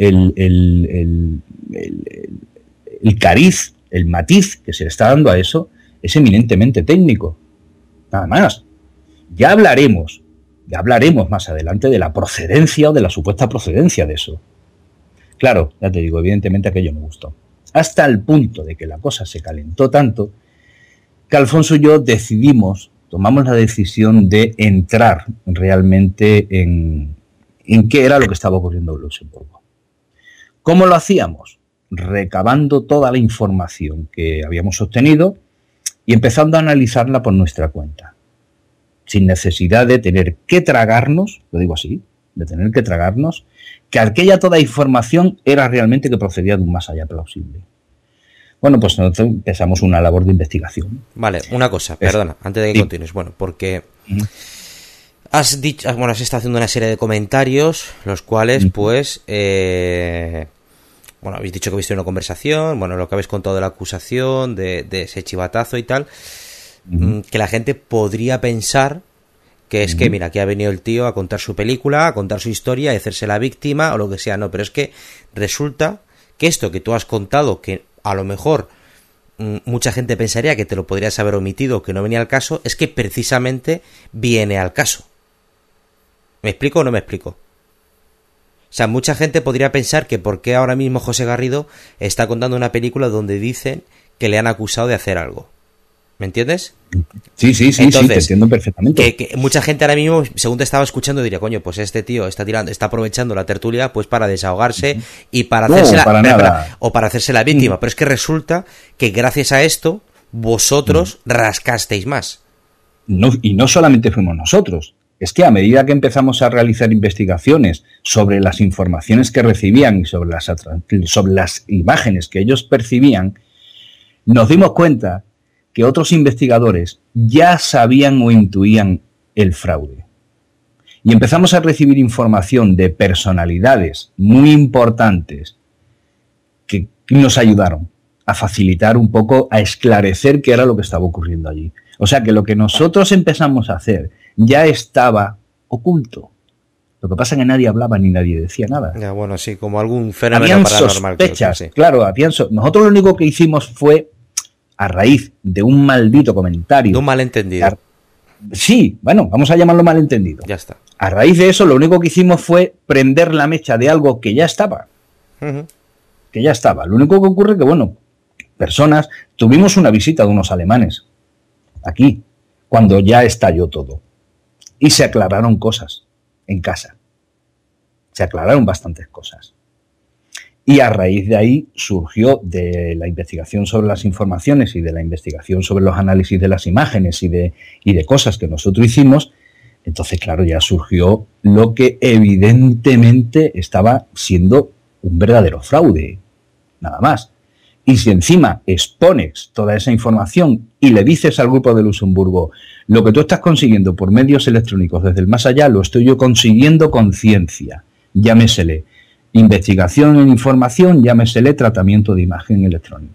cariz, el matiz que se le está dando a eso es eminentemente técnico. Nada más. Ya hablaremos más adelante de la procedencia o de la supuesta procedencia de eso. Claro, ya te digo, evidentemente aquello me gustó. Hasta el punto de que la cosa se calentó tanto que Alfonso y yo tomamos la decisión de entrar realmente en qué era lo que estaba ocurriendo en Luxemburgo. ¿Cómo lo hacíamos? Recabando toda la información que habíamos obtenido y empezando a analizarla por nuestra cuenta, sin necesidad de tener que tragarnos, lo digo así, de tener que tragarnos, que aquella toda información era realmente que procedía de un más allá plausible. Bueno, pues nosotros empezamos una labor de investigación. Vale, una cosa, perdona, antes de que continúes. Bueno, porque has estado haciendo una serie de comentarios, los cuales, pues, bueno, habéis dicho que habéis tenido una conversación, bueno, lo que habéis contado de la acusación, de ese chivatazo y tal, que la gente podría pensar que es que, mira, aquí ha venido el tío a contar su película, a contar su historia, a hacerse la víctima o lo que sea. No, pero es que resulta que esto que tú has contado, que a lo mejor mucha gente pensaría que te lo podrías haber omitido, que no venía al caso, es que precisamente viene al caso. ¿Me explico o no me explico? O sea, mucha gente podría pensar que por qué ahora mismo José Garrido está contando una película donde dicen que le han acusado de hacer algo. ¿Me entiendes? Sí, entonces, sí, te entiendo perfectamente. Que mucha gente ahora mismo, según te estaba escuchando, diría, coño, pues este tío está aprovechando la tertulia pues para desahogarse y para hacerse para hacerse la víctima. Pero es que resulta que gracias a esto vosotros rascasteis más. No, y no solamente fuimos nosotros. Es que a medida que empezamos a realizar investigaciones sobre las informaciones que recibían y sobre las imágenes que ellos percibían, nos dimos cuenta que otros investigadores ya sabían o intuían el fraude. Y empezamos a recibir información de personalidades muy importantes que nos ayudaron a facilitar un poco, a esclarecer qué era lo que estaba ocurriendo allí. O sea que lo que nosotros empezamos a hacer ya estaba oculto. Lo que pasa es que nadie hablaba ni nadie decía nada. Ya, bueno, sí, como algún fenómeno paranormal. Sospechas, creo que sí. Claro, nosotros lo único que hicimos fue, a raíz de un maldito comentario. De un malentendido. Sí, bueno, vamos a llamarlo malentendido. Ya está. A raíz de eso, lo único que hicimos fue prender la mecha de algo que ya estaba. Que ya estaba. Lo único que ocurre que, bueno, tuvimos una visita de unos alemanes aquí, cuando ya estalló todo. Y se aclararon cosas en casa. Se aclararon bastantes cosas. Y a raíz de ahí surgió, de la investigación sobre las informaciones y de la investigación sobre los análisis de las imágenes y de cosas que nosotros hicimos, entonces claro, ya surgió lo que evidentemente estaba siendo un verdadero fraude, nada más. Y si encima expones toda esa información y le dices al grupo de Luxemburgo, lo que tú estás consiguiendo por medios electrónicos desde el más allá, lo estoy yo consiguiendo con ciencia, llámesele investigación en información, llámesele tratamiento de imagen electrónica.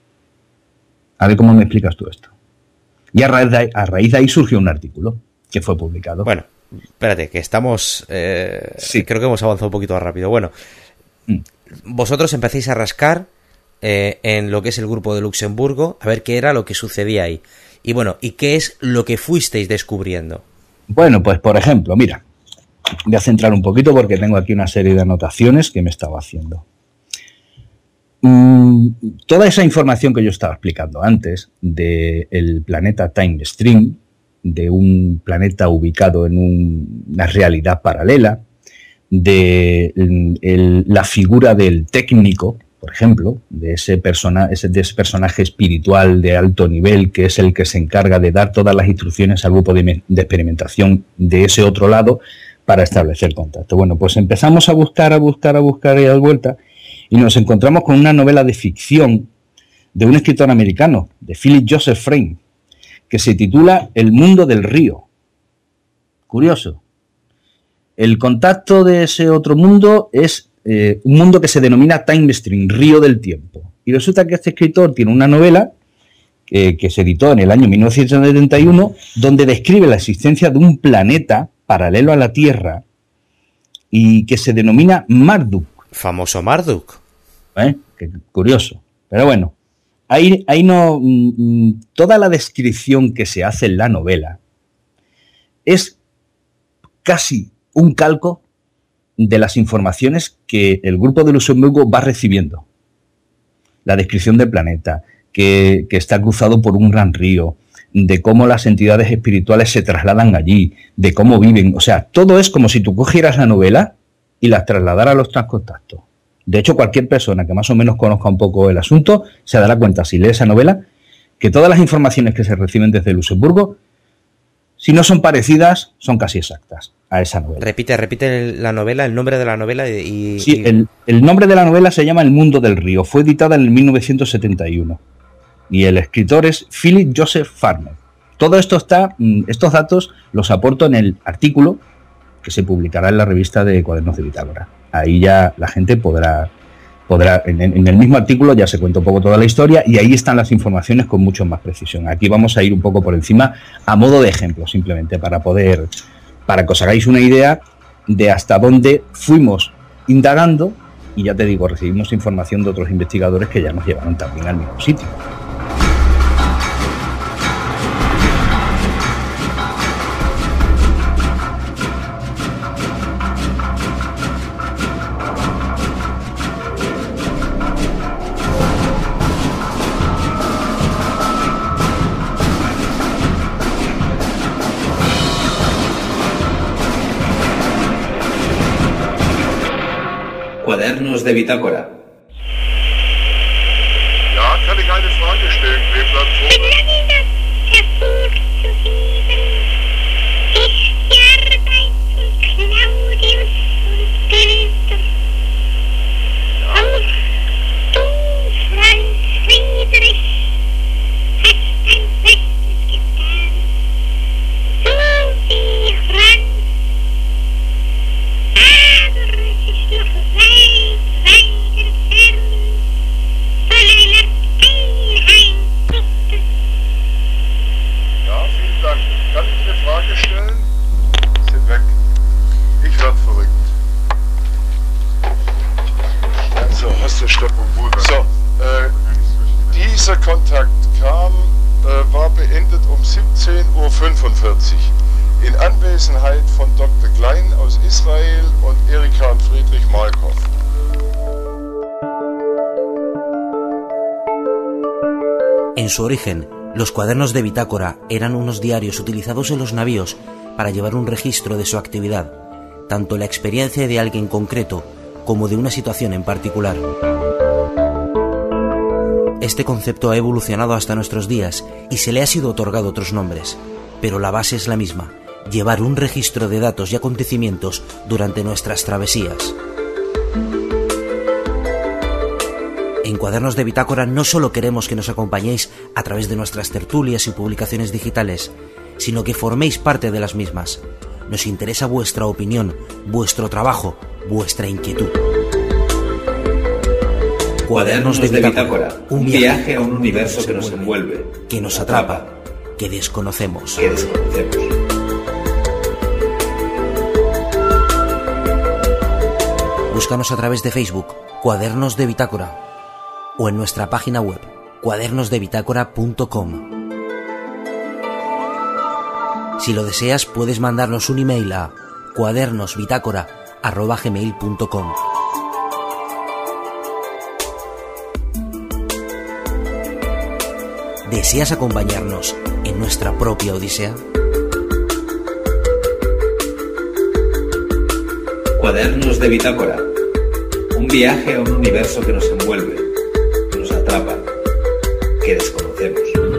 A ver cómo me explicas tú esto. Y a raíz de ahí surgió un artículo que fue publicado. Bueno, espérate, que estamos... sí. Creo que hemos avanzado un poquito rápido. Bueno, vosotros empecéis a rascar en lo que es el grupo de Luxemburgo, a ver qué era lo que sucedía ahí. Y bueno, ¿y qué es lo que fuisteis descubriendo? Bueno, pues por ejemplo, mira, voy a centrar un poquito porque tengo aquí una serie de anotaciones que me estaba haciendo. Toda esa información que yo estaba explicando antes del planeta Time Stream, de un planeta ubicado en una realidad paralela, de la figura del técnico, por ejemplo, de ese personaje espiritual de alto nivel que es el que se encarga de dar todas las instrucciones al grupo de experimentación de ese otro lado para establecer contacto. Bueno, pues empezamos a buscar y a dar vuelta y nos encontramos con una novela de ficción de un escritor americano, de Philip Joseph Frame, que se titula El mundo del río. Curioso. El contacto de ese otro mundo es un mundo que se denomina Time Stream, río del tiempo. Y resulta que este escritor tiene una novela que se editó en el año 1971, donde describe la existencia de un planeta paralelo a la Tierra y que se denomina Marduk. Famoso Marduk. Qué curioso. Pero bueno, ahí no... Toda la descripción que se hace en la novela es casi un calco de las informaciones que el grupo de Luxemburgo va recibiendo. La descripción del planeta, que está cruzado por un gran río, de cómo las entidades espirituales se trasladan allí, de cómo viven. O sea, todo es como si tú cogieras la novela y las trasladaras a los transcontactos. De hecho, cualquier persona que más o menos conozca un poco el asunto se dará cuenta, si lee esa novela, que todas las informaciones que se reciben desde Luxemburgo Si no son parecidas, son casi exactas a esa novela. Repite la novela, el nombre de la novela y... Sí, el nombre de la novela se llama El mundo del río. Fue editada en el 1971. Y el escritor es Philip Joseph Farmer. Todo esto estos datos los aporto en el artículo que se publicará en la revista de Cuadernos de Bitácora. Ahí ya la gente podrá en el mismo artículo ya se cuenta un poco toda la historia y ahí están las informaciones con mucho más precisión. Aquí vamos a ir un poco por encima a modo de ejemplo, simplemente para que os hagáis una idea de hasta dónde fuimos indagando, y ya te digo, recibimos información de otros investigadores que ya nos llevaron también al mismo sitio. Cuadernos de Bitácora. Ja, kann ich eine Frage stellen, Reblatt? Dieser Kontakt war beendet um 17:45 Uhr in Anwesenheit von Dr. Klein aus Israel und Erika und Friedrich Malkoff. En su origen, los cuadernos de bitácora eran unos diarios utilizados en los navíos para llevar un registro de su actividad, tanto la experiencia de alguien concreto como de una situación en particular. Este concepto ha evolucionado hasta nuestros días y se le ha sido otorgado otros nombres, pero la base es la misma: llevar un registro de datos y acontecimientos durante nuestras travesías. En Cuadernos de Bitácora no solo queremos que nos acompañéis a través de nuestras tertulias y publicaciones digitales, sino que forméis parte de las mismas. Nos interesa vuestra opinión, vuestro trabajo, vuestra inquietud. Cuadernos de Bitácora, un viaje a un universo que nos envuelve, que nos atrapa, que desconocemos. Búscanos a través de Facebook, Cuadernos de Bitácora, o en nuestra página web, cuadernosdebitácora.com. Si lo deseas, puedes mandarnos un email a cuadernosbitácora@gmail.com. ¿Deseas acompañarnos en nuestra propia odisea? Cuadernos de Bitácora, un viaje a un universo que nos envuelve, que nos atrapa, que desconocemos.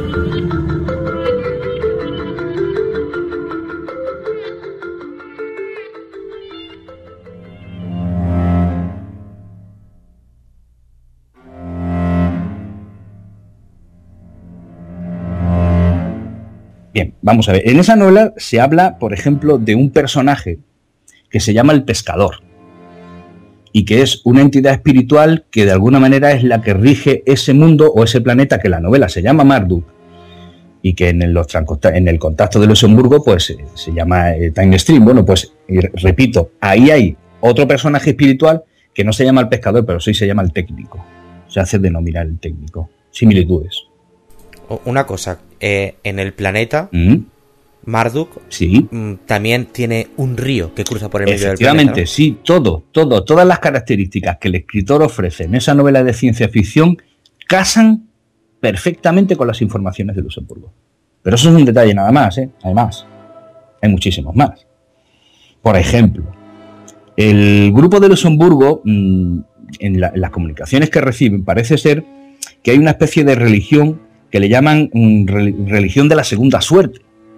Bien, vamos a ver. En esa novela se habla, por ejemplo, de un personaje que se llama el Pescador y que es una entidad espiritual que de alguna manera es la que rige ese mundo o ese planeta que la novela se llama Marduk y que en el contacto de Luxemburgo pues se llama Time Stream. Bueno, pues repito, ahí hay otro personaje espiritual que no se llama el Pescador, pero sí se llama el Técnico. Se hace denominar el Técnico. Similitudes. Una cosa, en el planeta Marduk sí. También tiene un río que cruza por el medio del planeta. Efectivamente, sí, todas las características que el escritor ofrece en esa novela de ciencia ficción casan perfectamente con las informaciones de Luxemburgo. Pero eso es un detalle nada más, Además, hay muchísimos más. Por ejemplo, el grupo de Luxemburgo, en las comunicaciones que reciben, parece ser que hay una especie de religión que le llaman religión de la segunda suerte.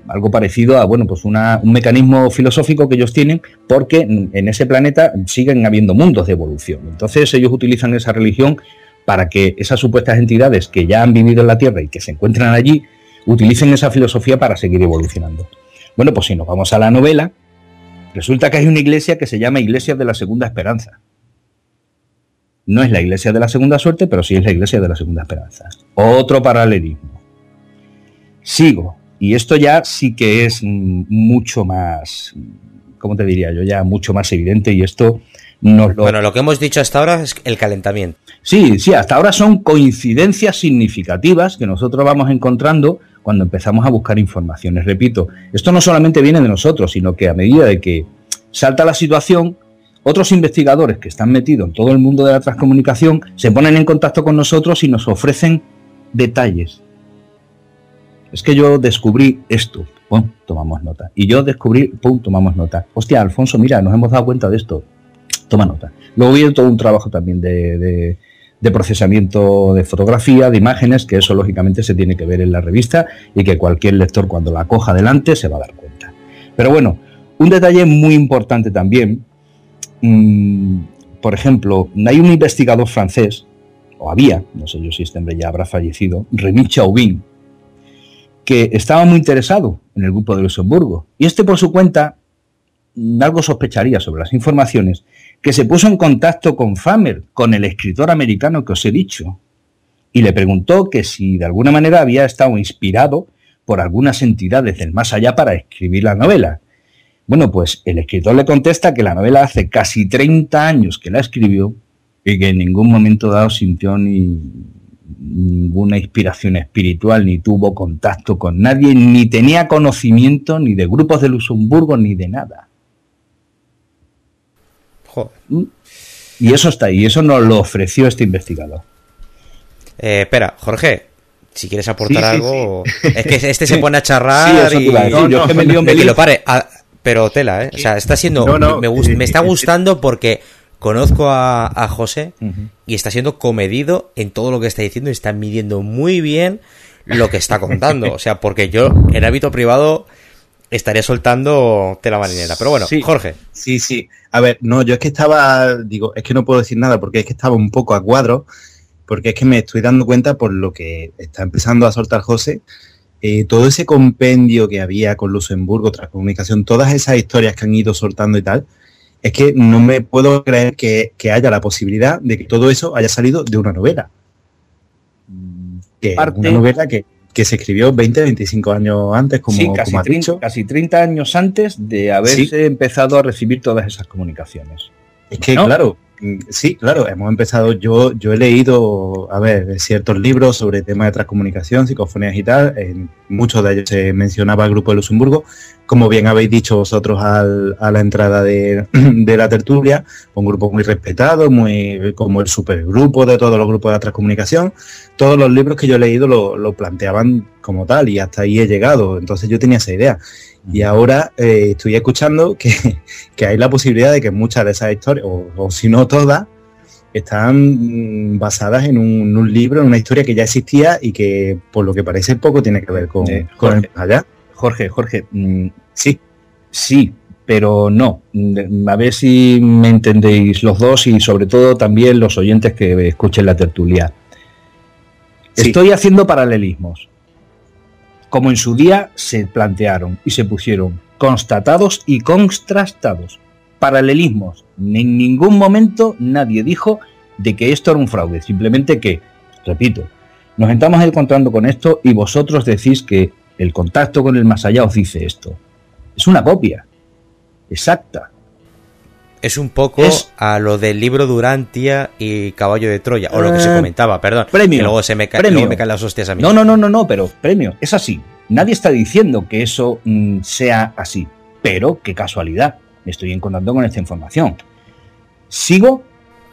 algo parecido a, bueno, pues un mecanismo filosófico que ellos tienen, porque en ese planeta siguen habiendo mundos de evolución. Entonces ellos utilizan esa religión para que esas supuestas entidades que ya han vivido en la Tierra y que se encuentran allí, utilicen esa filosofía para seguir evolucionando. Bueno, pues si nos vamos a la novela, resulta que hay una iglesia que se llama Iglesia de la Segunda Esperanza. No es la Iglesia de la Segunda Suerte, pero sí es la Iglesia de la Segunda Esperanza. Otro paralelismo. Sigo. Y esto ya sí que es mucho más, ¿cómo te diría yo? Ya mucho más evidente, y esto nos lo... Bueno, lo que hemos dicho hasta ahora es el calentamiento. Sí, hasta ahora son coincidencias significativas que nosotros vamos encontrando cuando empezamos a buscar informaciones. Repito, esto no solamente viene de nosotros, sino que a medida de que salta la situación, otros investigadores que están metidos en todo el mundo de la transcomunicación se ponen en contacto con nosotros y nos ofrecen detalles. Es que yo descubrí esto, pum, tomamos nota. Y yo descubrí, pum, tomamos nota. Hostia, Alfonso, mira, nos hemos dado cuenta de esto, toma nota. Luego viene todo un trabajo también de procesamiento de fotografía, de imágenes, que eso lógicamente se tiene que ver en la revista y que cualquier lector cuando la coja delante se va a dar cuenta. Pero bueno, un detalle muy importante también, por ejemplo, hay un investigador francés, o había, no sé yo si este hombre ya habrá fallecido, Rémy Chauvin, que estaba muy interesado en el grupo de Luxemburgo. Y este por su cuenta, algo sospecharía sobre las informaciones, que se puso en contacto con Farmer, con el escritor americano que os he dicho, y le preguntó que si de alguna manera había estado inspirado por algunas entidades del más allá para escribir la novela. Bueno, pues el escritor le contesta que la novela hace casi 30 años que la escribió y que en ningún momento dado sintió ninguna inspiración espiritual, ni tuvo contacto con nadie, ni tenía conocimiento ni de grupos de Luxemburgo, ni de nada. Joder. Y eso está ahí, eso nos lo ofreció este investigador. Espera, Jorge, si quieres aportar algo... Sí. Es que este se pone a charrar y... Yo es que me lo pare. Pero tela, ¿eh? O sea, está siendo... me está gustando porque... Conozco a José y está siendo comedido en todo lo que está diciendo y está midiendo muy bien lo que está contando. O sea, porque yo en hábito privado estaría soltando tela marinera. Pero bueno, sí, Jorge. Sí. A ver, no, yo es que es que no puedo decir nada porque es que estaba un poco a cuadro, porque es que me estoy dando cuenta por lo que está empezando a soltar José. Todo ese compendio que había con Luxemburgo, Transcomunicación, todas esas historias que han ido soltando y tal, es que no me puedo creer que haya la posibilidad de que todo eso haya salido de una novela. Una novela que se escribió 20, 25 años antes, como has dicho. Casi 30 años antes de haberse empezado a recibir todas esas comunicaciones. Es que, ¿no? Claro, hemos empezado, yo he leído, ciertos libros sobre temas de transcomunicación, psicofonías y tal, en muchos de ellos se mencionaba el grupo de Luxemburgo, como bien habéis dicho vosotros a la entrada de la tertulia, un grupo muy respetado, muy como el supergrupo de todos los grupos de la transcomunicación. Todos los libros que yo he leído lo planteaban como tal y hasta ahí he llegado, entonces yo tenía esa idea. Y ahora estoy escuchando que hay la posibilidad de que muchas de esas historias, o si no todas, están basadas en un libro, en una historia que ya existía y que, por lo que parece, poco tiene que ver con el allá. Jorge, sí, pero no. A ver si me entendéis los dos y sobre todo también los oyentes que escuchen la tertulia. Sí. Estoy haciendo paralelismos. Como en su día se plantearon y se pusieron constatados y contrastados. Paralelismos. En ningún momento nadie dijo de que esto era un fraude. Simplemente que, repito, nos estamos encontrando con esto y vosotros decís que el contacto con el más allá os dice esto. Es una copia. Exacta. Es un poco a lo del libro Durantia y Caballo de Troya, o lo que se comentaba, perdón. Premio. Que luego me caen las hostias a mí. No, pero premio, es así. Nadie está diciendo que eso sea así, pero qué casualidad. Me estoy encontrando con esta información. ¿Sigo?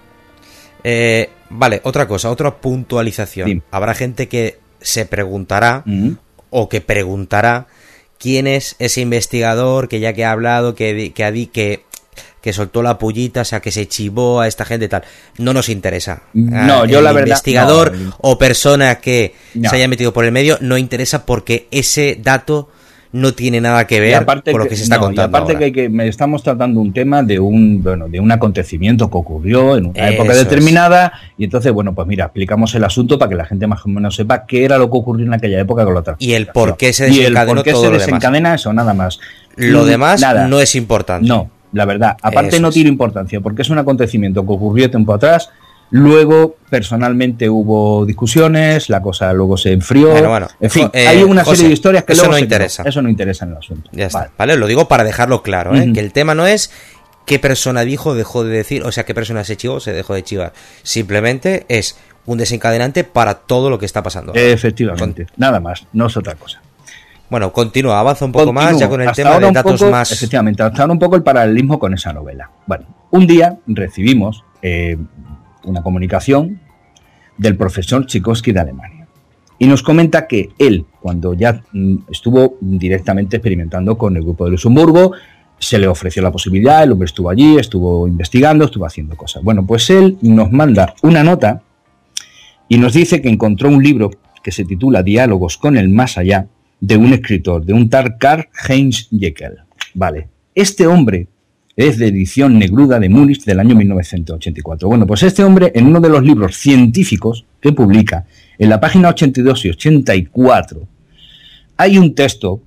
Vale, otra cosa, otra puntualización. Sí. Habrá gente que se preguntará o que preguntará quién es ese investigador que ya que ha hablado, que soltó la pullita, o sea, que se chivó a esta gente y tal. No nos interesa. No, yo la verdad... investigador o persona que se haya metido por el medio no interesa porque ese dato no tiene nada que ver con lo que se está contando. Y aparte ahora. que estamos tratando un tema de un acontecimiento que ocurrió en una época determinada, y entonces, bueno, pues mira, explicamos el asunto para que la gente más o menos sepa qué era lo que ocurrió en aquella época con la otra. Y el por qué se desencadenó todo lo demás. Eso, nada más. Lo demás nada. No es importante. No, la verdad. Aparte Eso no tiene importancia, porque es un acontecimiento que ocurrió tiempo atrás. Luego, personalmente, hubo discusiones, la cosa luego se enfrió. Bueno, en fin, hay una serie de historias que eso luego no interesa. Eso no interesa en el asunto. Ya está. Vale, lo digo para dejarlo claro, que el tema no es qué persona dijo, dejó de decir, o sea, qué persona se chivó, se dejó de chivar. Simplemente es un desencadenante para todo lo que está pasando. Efectivamente, nada más, no es otra cosa. Bueno, continúa, avanza un poco más ya con el tema de datos más... Efectivamente, hasta ahora un poco el paralelismo con esa novela. Bueno, un día recibimos una comunicación del profesor Tchaikovsky de Alemania y nos comenta que él, cuando ya estuvo directamente experimentando con el grupo de Luxemburgo, se le ofreció la posibilidad, el hombre estuvo allí, estuvo investigando, estuvo haciendo cosas. Bueno, pues él nos manda una nota y nos dice que encontró un libro que se titula Diálogos con el más allá, de un escritor, de un tal Karl-Heinz Jekyll. Vale, este hombre es de edición negruda de Múnich del año 1984. Bueno, pues este hombre, en uno de los libros científicos que publica, en la página 82 y 84, hay un texto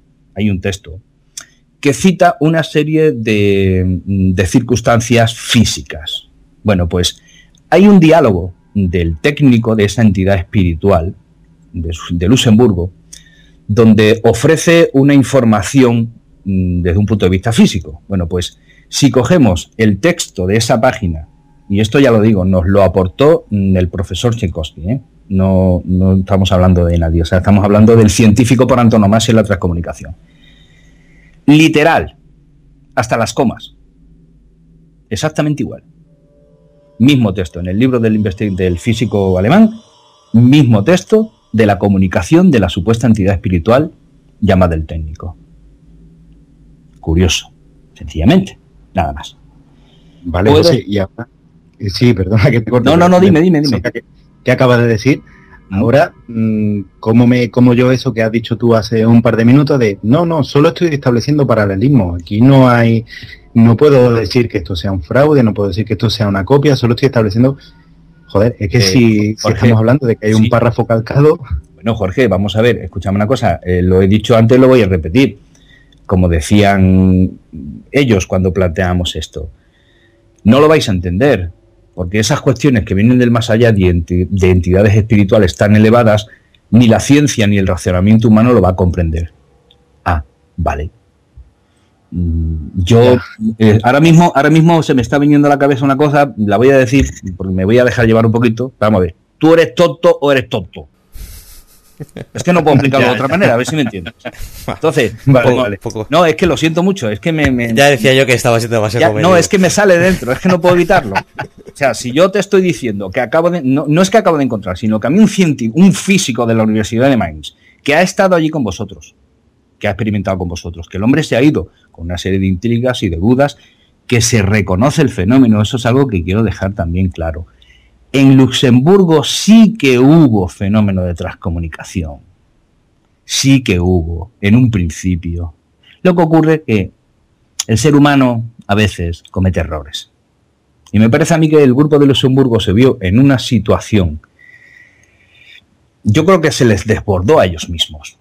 que cita una serie de circunstancias físicas. Bueno, pues hay un diálogo del técnico de esa entidad espiritual de Luxemburgo, donde ofrece una información desde un punto de vista físico. Bueno, pues si cogemos el texto de esa página, y esto ya lo digo, nos lo aportó el profesor Tchaikovsky, no estamos hablando de nadie, o sea, estamos hablando del científico por antonomasia en la transcomunicación. Literal, hasta las comas, exactamente igual. Mismo texto en el libro del físico alemán, mismo texto de la comunicación de la supuesta entidad espiritual llamada el técnico. Curioso, sencillamente, nada más. Vale, José, y ahora... Sí, perdona que te corte. No, dime. ¿Qué acabas de decir? Ahora, ¿cómo yo eso que has dicho tú hace un par de minutos de no, solo estoy estableciendo paralelismo? Aquí no puedo decir que esto sea un fraude, no puedo decir que esto sea una copia, solo estoy estableciendo... Joder, es que si estamos hablando de que hay un párrafo calcado... Bueno, Jorge, vamos a ver, escúchame una cosa, lo he dicho antes, lo voy a repetir. Como decían ellos cuando planteamos esto, no lo vais a entender, porque esas cuestiones que vienen del más allá de entidades espirituales tan elevadas, ni la ciencia ni el racionamiento humano lo va a comprender. Ah, vale. Yo ahora mismo se me está viniendo a la cabeza una cosa, la voy a decir porque me voy a dejar llevar un poquito. Vamos a ver, ¿tú eres tonto o eres tonto? Es que no puedo explicarlo de otra manera, a ver si me entiendes. Entonces, vale. No, es que lo siento mucho, es que me... Ya decía yo que estaba siendo demasiado convenido. No, es que me sale dentro, es que no puedo evitarlo. O sea, si yo te estoy diciendo que no es que acabo de encontrar, sino que a mí un físico de la Universidad de Mainz, que ha estado allí con vosotros, que ha experimentado con vosotros, que el hombre se ha ido con una serie de intrigas y de dudas, que se reconoce el fenómeno, eso es algo que quiero dejar también claro. En Luxemburgo sí que hubo fenómeno de transcomunicación, sí que hubo, en un principio. Lo que ocurre es que el ser humano a veces comete errores. Y me parece a mí que el grupo de Luxemburgo se vio en una situación, yo creo que se les desbordó a ellos mismos.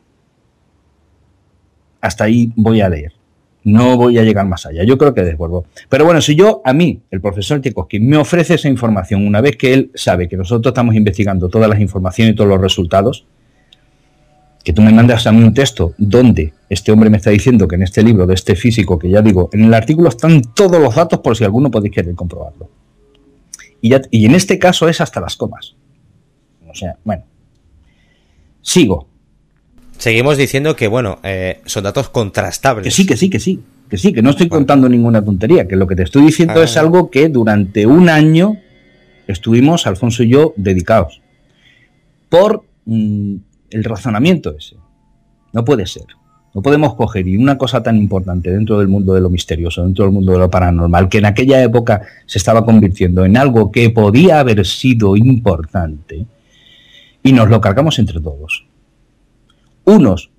Hasta ahí voy a leer. No voy a llegar más allá. Yo creo que desbordó. Pero bueno, si a mí, el profesor Tchaikovsky, me ofrece esa información una vez que él sabe que nosotros estamos investigando todas las informaciones y todos los resultados, que tú me mandas a mí un texto donde este hombre me está diciendo que en este libro de este físico, que ya digo, en el artículo están todos los datos por si alguno podéis querer comprobarlo. Y en este caso es hasta las comas. O sea, bueno. Sigo. Seguimos diciendo que, bueno, son datos contrastables. Que no estoy contando ninguna tontería, que lo que te estoy diciendo es algo que durante un año estuvimos, Alfonso y yo, dedicados. Por el razonamiento ese. No puede ser. No podemos coger y una cosa tan importante dentro del mundo de lo misterioso, dentro del mundo de lo paranormal, que en aquella época se estaba convirtiendo en algo que podía haber sido importante, y nos lo cargamos entre todos. Unos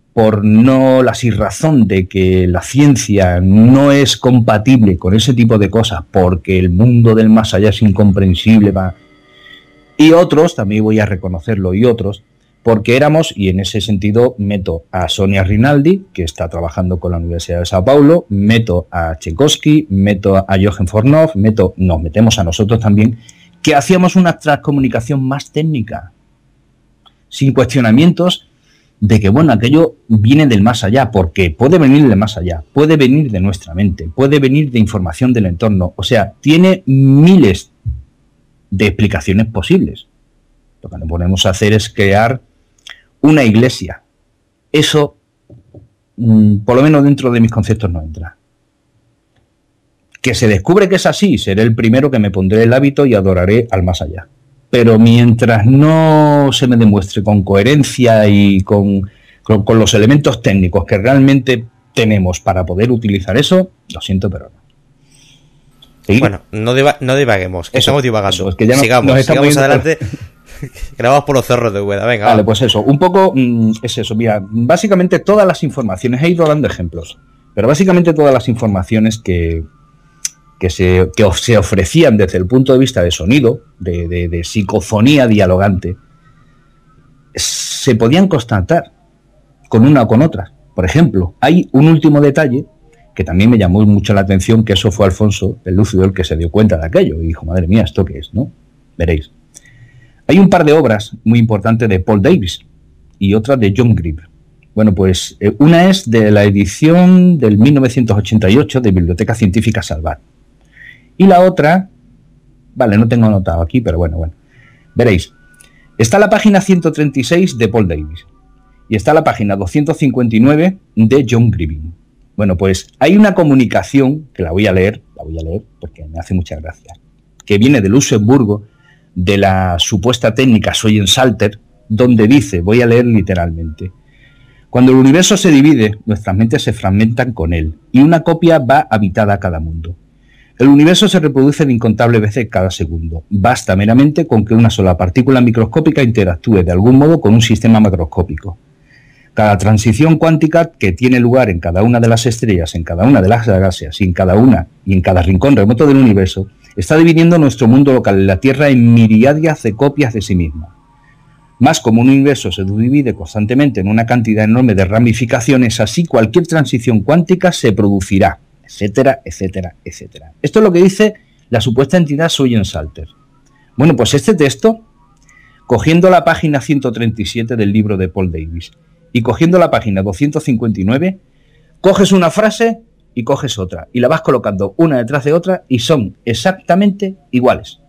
por no la sinrazón de que la ciencia no es compatible con ese tipo de cosas porque el mundo del más allá es incomprensible, y otros, también voy a reconocerlo, y otros, porque éramos, y en ese sentido meto a Sonia Rinaldi, que está trabajando con la Universidad de Sao Paulo, meto a Tchaikovsky, meto a Jochen Fornov, nos metemos a nosotros también, que hacíamos una transcomunicación más técnica, sin cuestionamientos de que, bueno, aquello viene del más allá, porque puede venir del más allá, puede venir de nuestra mente, puede venir de información del entorno, o sea, tiene miles de explicaciones posibles. Lo que nos ponemos a hacer es crear una iglesia. Eso, por lo menos dentro de mis conceptos, no entra. Que se descubre que es así, seré el primero que me pondré el hábito y adoraré al más allá. Pero mientras no se me demuestre con coherencia y con los elementos técnicos que realmente tenemos para poder utilizar eso, lo siento, pero no. ¿Sí? Bueno, no divaguemos, que eso, estamos divagando. Eso, es que ya sigamos adelante. Grabados por los cerros de Úbeda, venga. Vale, pues eso, un poco es eso. Mira, básicamente todas las informaciones, he ido dando ejemplos, pero básicamente todas las informaciones que se ofrecían desde el punto de vista de sonido, de psicofonía dialogante, se podían constatar con una o con otra. Por ejemplo, hay un último detalle que también me llamó mucho la atención, que eso fue Alfonso, el lúcido, el que se dio cuenta de aquello y dijo, madre mía, ¿esto qué es? ¿No? Veréis. Hay un par de obras muy importantes de Paul Davies y otra de John Grieve. Bueno, pues una es de la edición del 1988 de Biblioteca Científica Salvat. Y la otra, vale, no tengo anotado aquí, pero bueno, veréis. Está la página 136 de Paul Davies y está la página 259 de John Grieve. Bueno, pues hay una comunicación, que la voy a leer porque me hace mucha gracia, que viene de Luxemburgo, de la supuesta técnica Soyen-Salter, donde dice, voy a leer literalmente: cuando el universo se divide, nuestras mentes se fragmentan con él, y una copia va habitada a cada mundo. El universo se reproduce de incontables veces cada segundo. Basta meramente con que una sola partícula microscópica interactúe de algún modo con un sistema macroscópico. Cada transición cuántica que tiene lugar en cada una de las estrellas, en cada una de las galaxias y en cada rincón remoto del universo, está dividiendo nuestro mundo local en la Tierra en miriadas de copias de sí misma. Más como un universo se divide constantemente en una cantidad enorme de ramificaciones, así cualquier transición cuántica se producirá, etcétera, etcétera, etcétera. Esto es lo que dice la supuesta entidad Soyen-Salter. Bueno, pues este texto, cogiendo la página 137 del libro de Paul Davies y cogiendo la página 259, coges una frase y coges otra, y la vas colocando una detrás de otra y son exactamente iguales.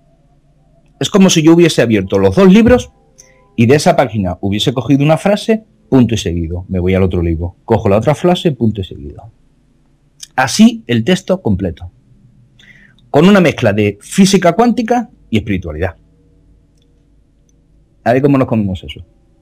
Es como si yo hubiese abierto los dos libros y de esa página hubiese cogido una frase, punto y seguido. Me voy al otro libro, cojo la otra frase, punto y seguido. Así el texto completo, con una mezcla de física cuántica y espiritualidad. A ver cómo nos comemos eso.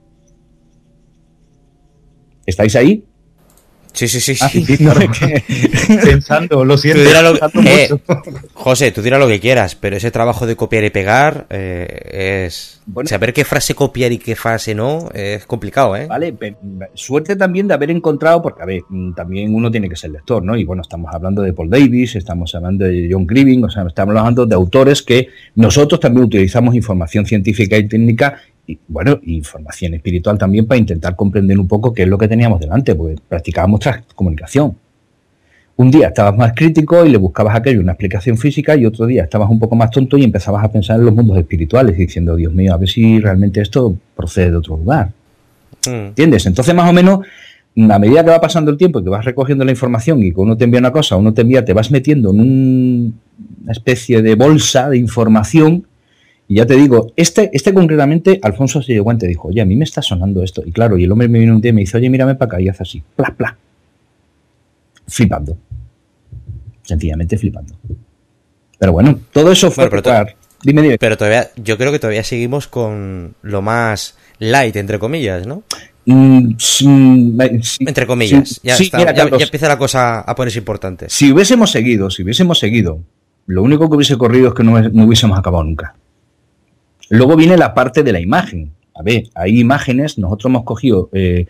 ¿Estáis ahí? Sí. Claro. Pensando, lo siento. José, tú dirás lo que quieras, pero ese trabajo de copiar y pegar es... Bueno, saber qué frase copiar y qué frase no es complicado, ¿eh? Vale, suerte también de haber encontrado, porque a ver, también uno tiene que ser lector, ¿no? Y bueno, estamos hablando de Paul Davies, estamos hablando de John Grieve, o sea, estamos hablando de autores que nosotros también utilizamos información científica y técnica y, bueno, información espiritual también para intentar comprender un poco qué es lo que teníamos delante, porque practicábamos transcomunicación. Un día estabas más crítico y le buscabas a aquello una explicación física y otro día estabas un poco más tonto y empezabas a pensar en los mundos espirituales diciendo, Dios mío, a ver si realmente esto procede de otro lugar. ¿Entiendes? Entonces, más o menos, a medida que va pasando el tiempo y que vas recogiendo la información y que uno te envía una cosa, uno te envía, te vas metiendo en una especie de bolsa de información. Y ya te digo, este concretamente, Alfonso se llegó y te dijo, oye, a mí me está sonando esto. Y claro, y el hombre me vino un día y me dice, oye, mírame para acá, y hace así, pla, pla. Flipando. Sencillamente flipando. Pero bueno, todo eso fue... Bueno, dime. Pero todavía, yo creo que todavía seguimos con lo más light, entre comillas, ¿no? Sí, entre comillas. Ya empieza la cosa a ponerse importante. Si hubiésemos seguido, lo único que hubiese corrido es que no hubiésemos acabado nunca. Luego viene la parte de la imagen. A ver, hay imágenes, nosotros hemos cogido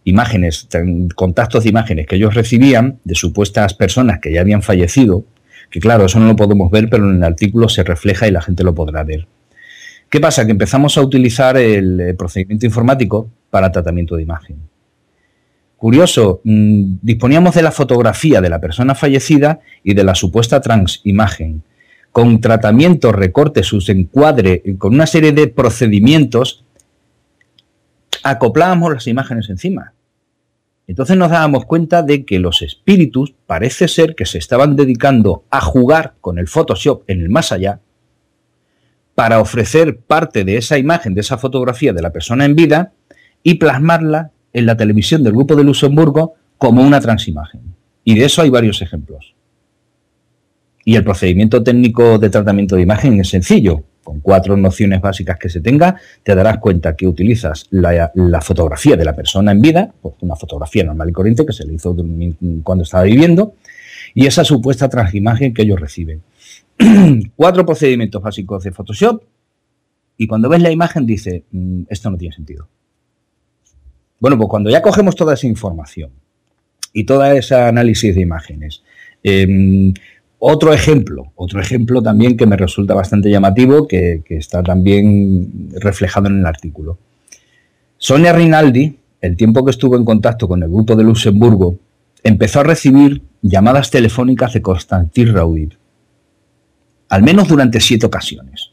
imágenes, contactos de imágenes que ellos recibían de supuestas personas que ya habían fallecido, que claro, eso no lo podemos ver, pero en el artículo se refleja y la gente lo podrá ver. ¿Qué pasa? Que empezamos a utilizar el procedimiento informático para tratamiento de imagen. Curioso, disponíamos de la fotografía de la persona fallecida y de la supuesta transimagen, con tratamientos, recortes, sus encuadre, con una serie de procedimientos, acoplábamos las imágenes encima. Entonces nos dábamos cuenta de que los espíritus parece ser que se estaban dedicando a jugar con el Photoshop en el más allá para ofrecer parte de esa imagen, de esa fotografía de la persona en vida y plasmarla en la televisión del Grupo de Luxemburgo como una transimagen. Y de eso hay varios ejemplos. Y el procedimiento técnico de tratamiento de imagen es sencillo. Con 4 nociones básicas que se tenga, te darás cuenta que utilizas la fotografía de la persona en vida, pues una fotografía normal y corriente que se le hizo cuando estaba viviendo, y esa supuesta transimagen que ellos reciben. 4 procedimientos básicos de Photoshop, y cuando ves la imagen dice, esto no tiene sentido. Bueno, pues cuando ya cogemos toda esa información y toda esa análisis de imágenes, otro ejemplo también que me resulta bastante llamativo, que está también reflejado en el artículo. Sonia Rinaldi, el tiempo que estuvo en contacto con el Grupo de Luxemburgo, empezó a recibir llamadas telefónicas de Konstantin Raudiv, al menos durante 7 ocasiones.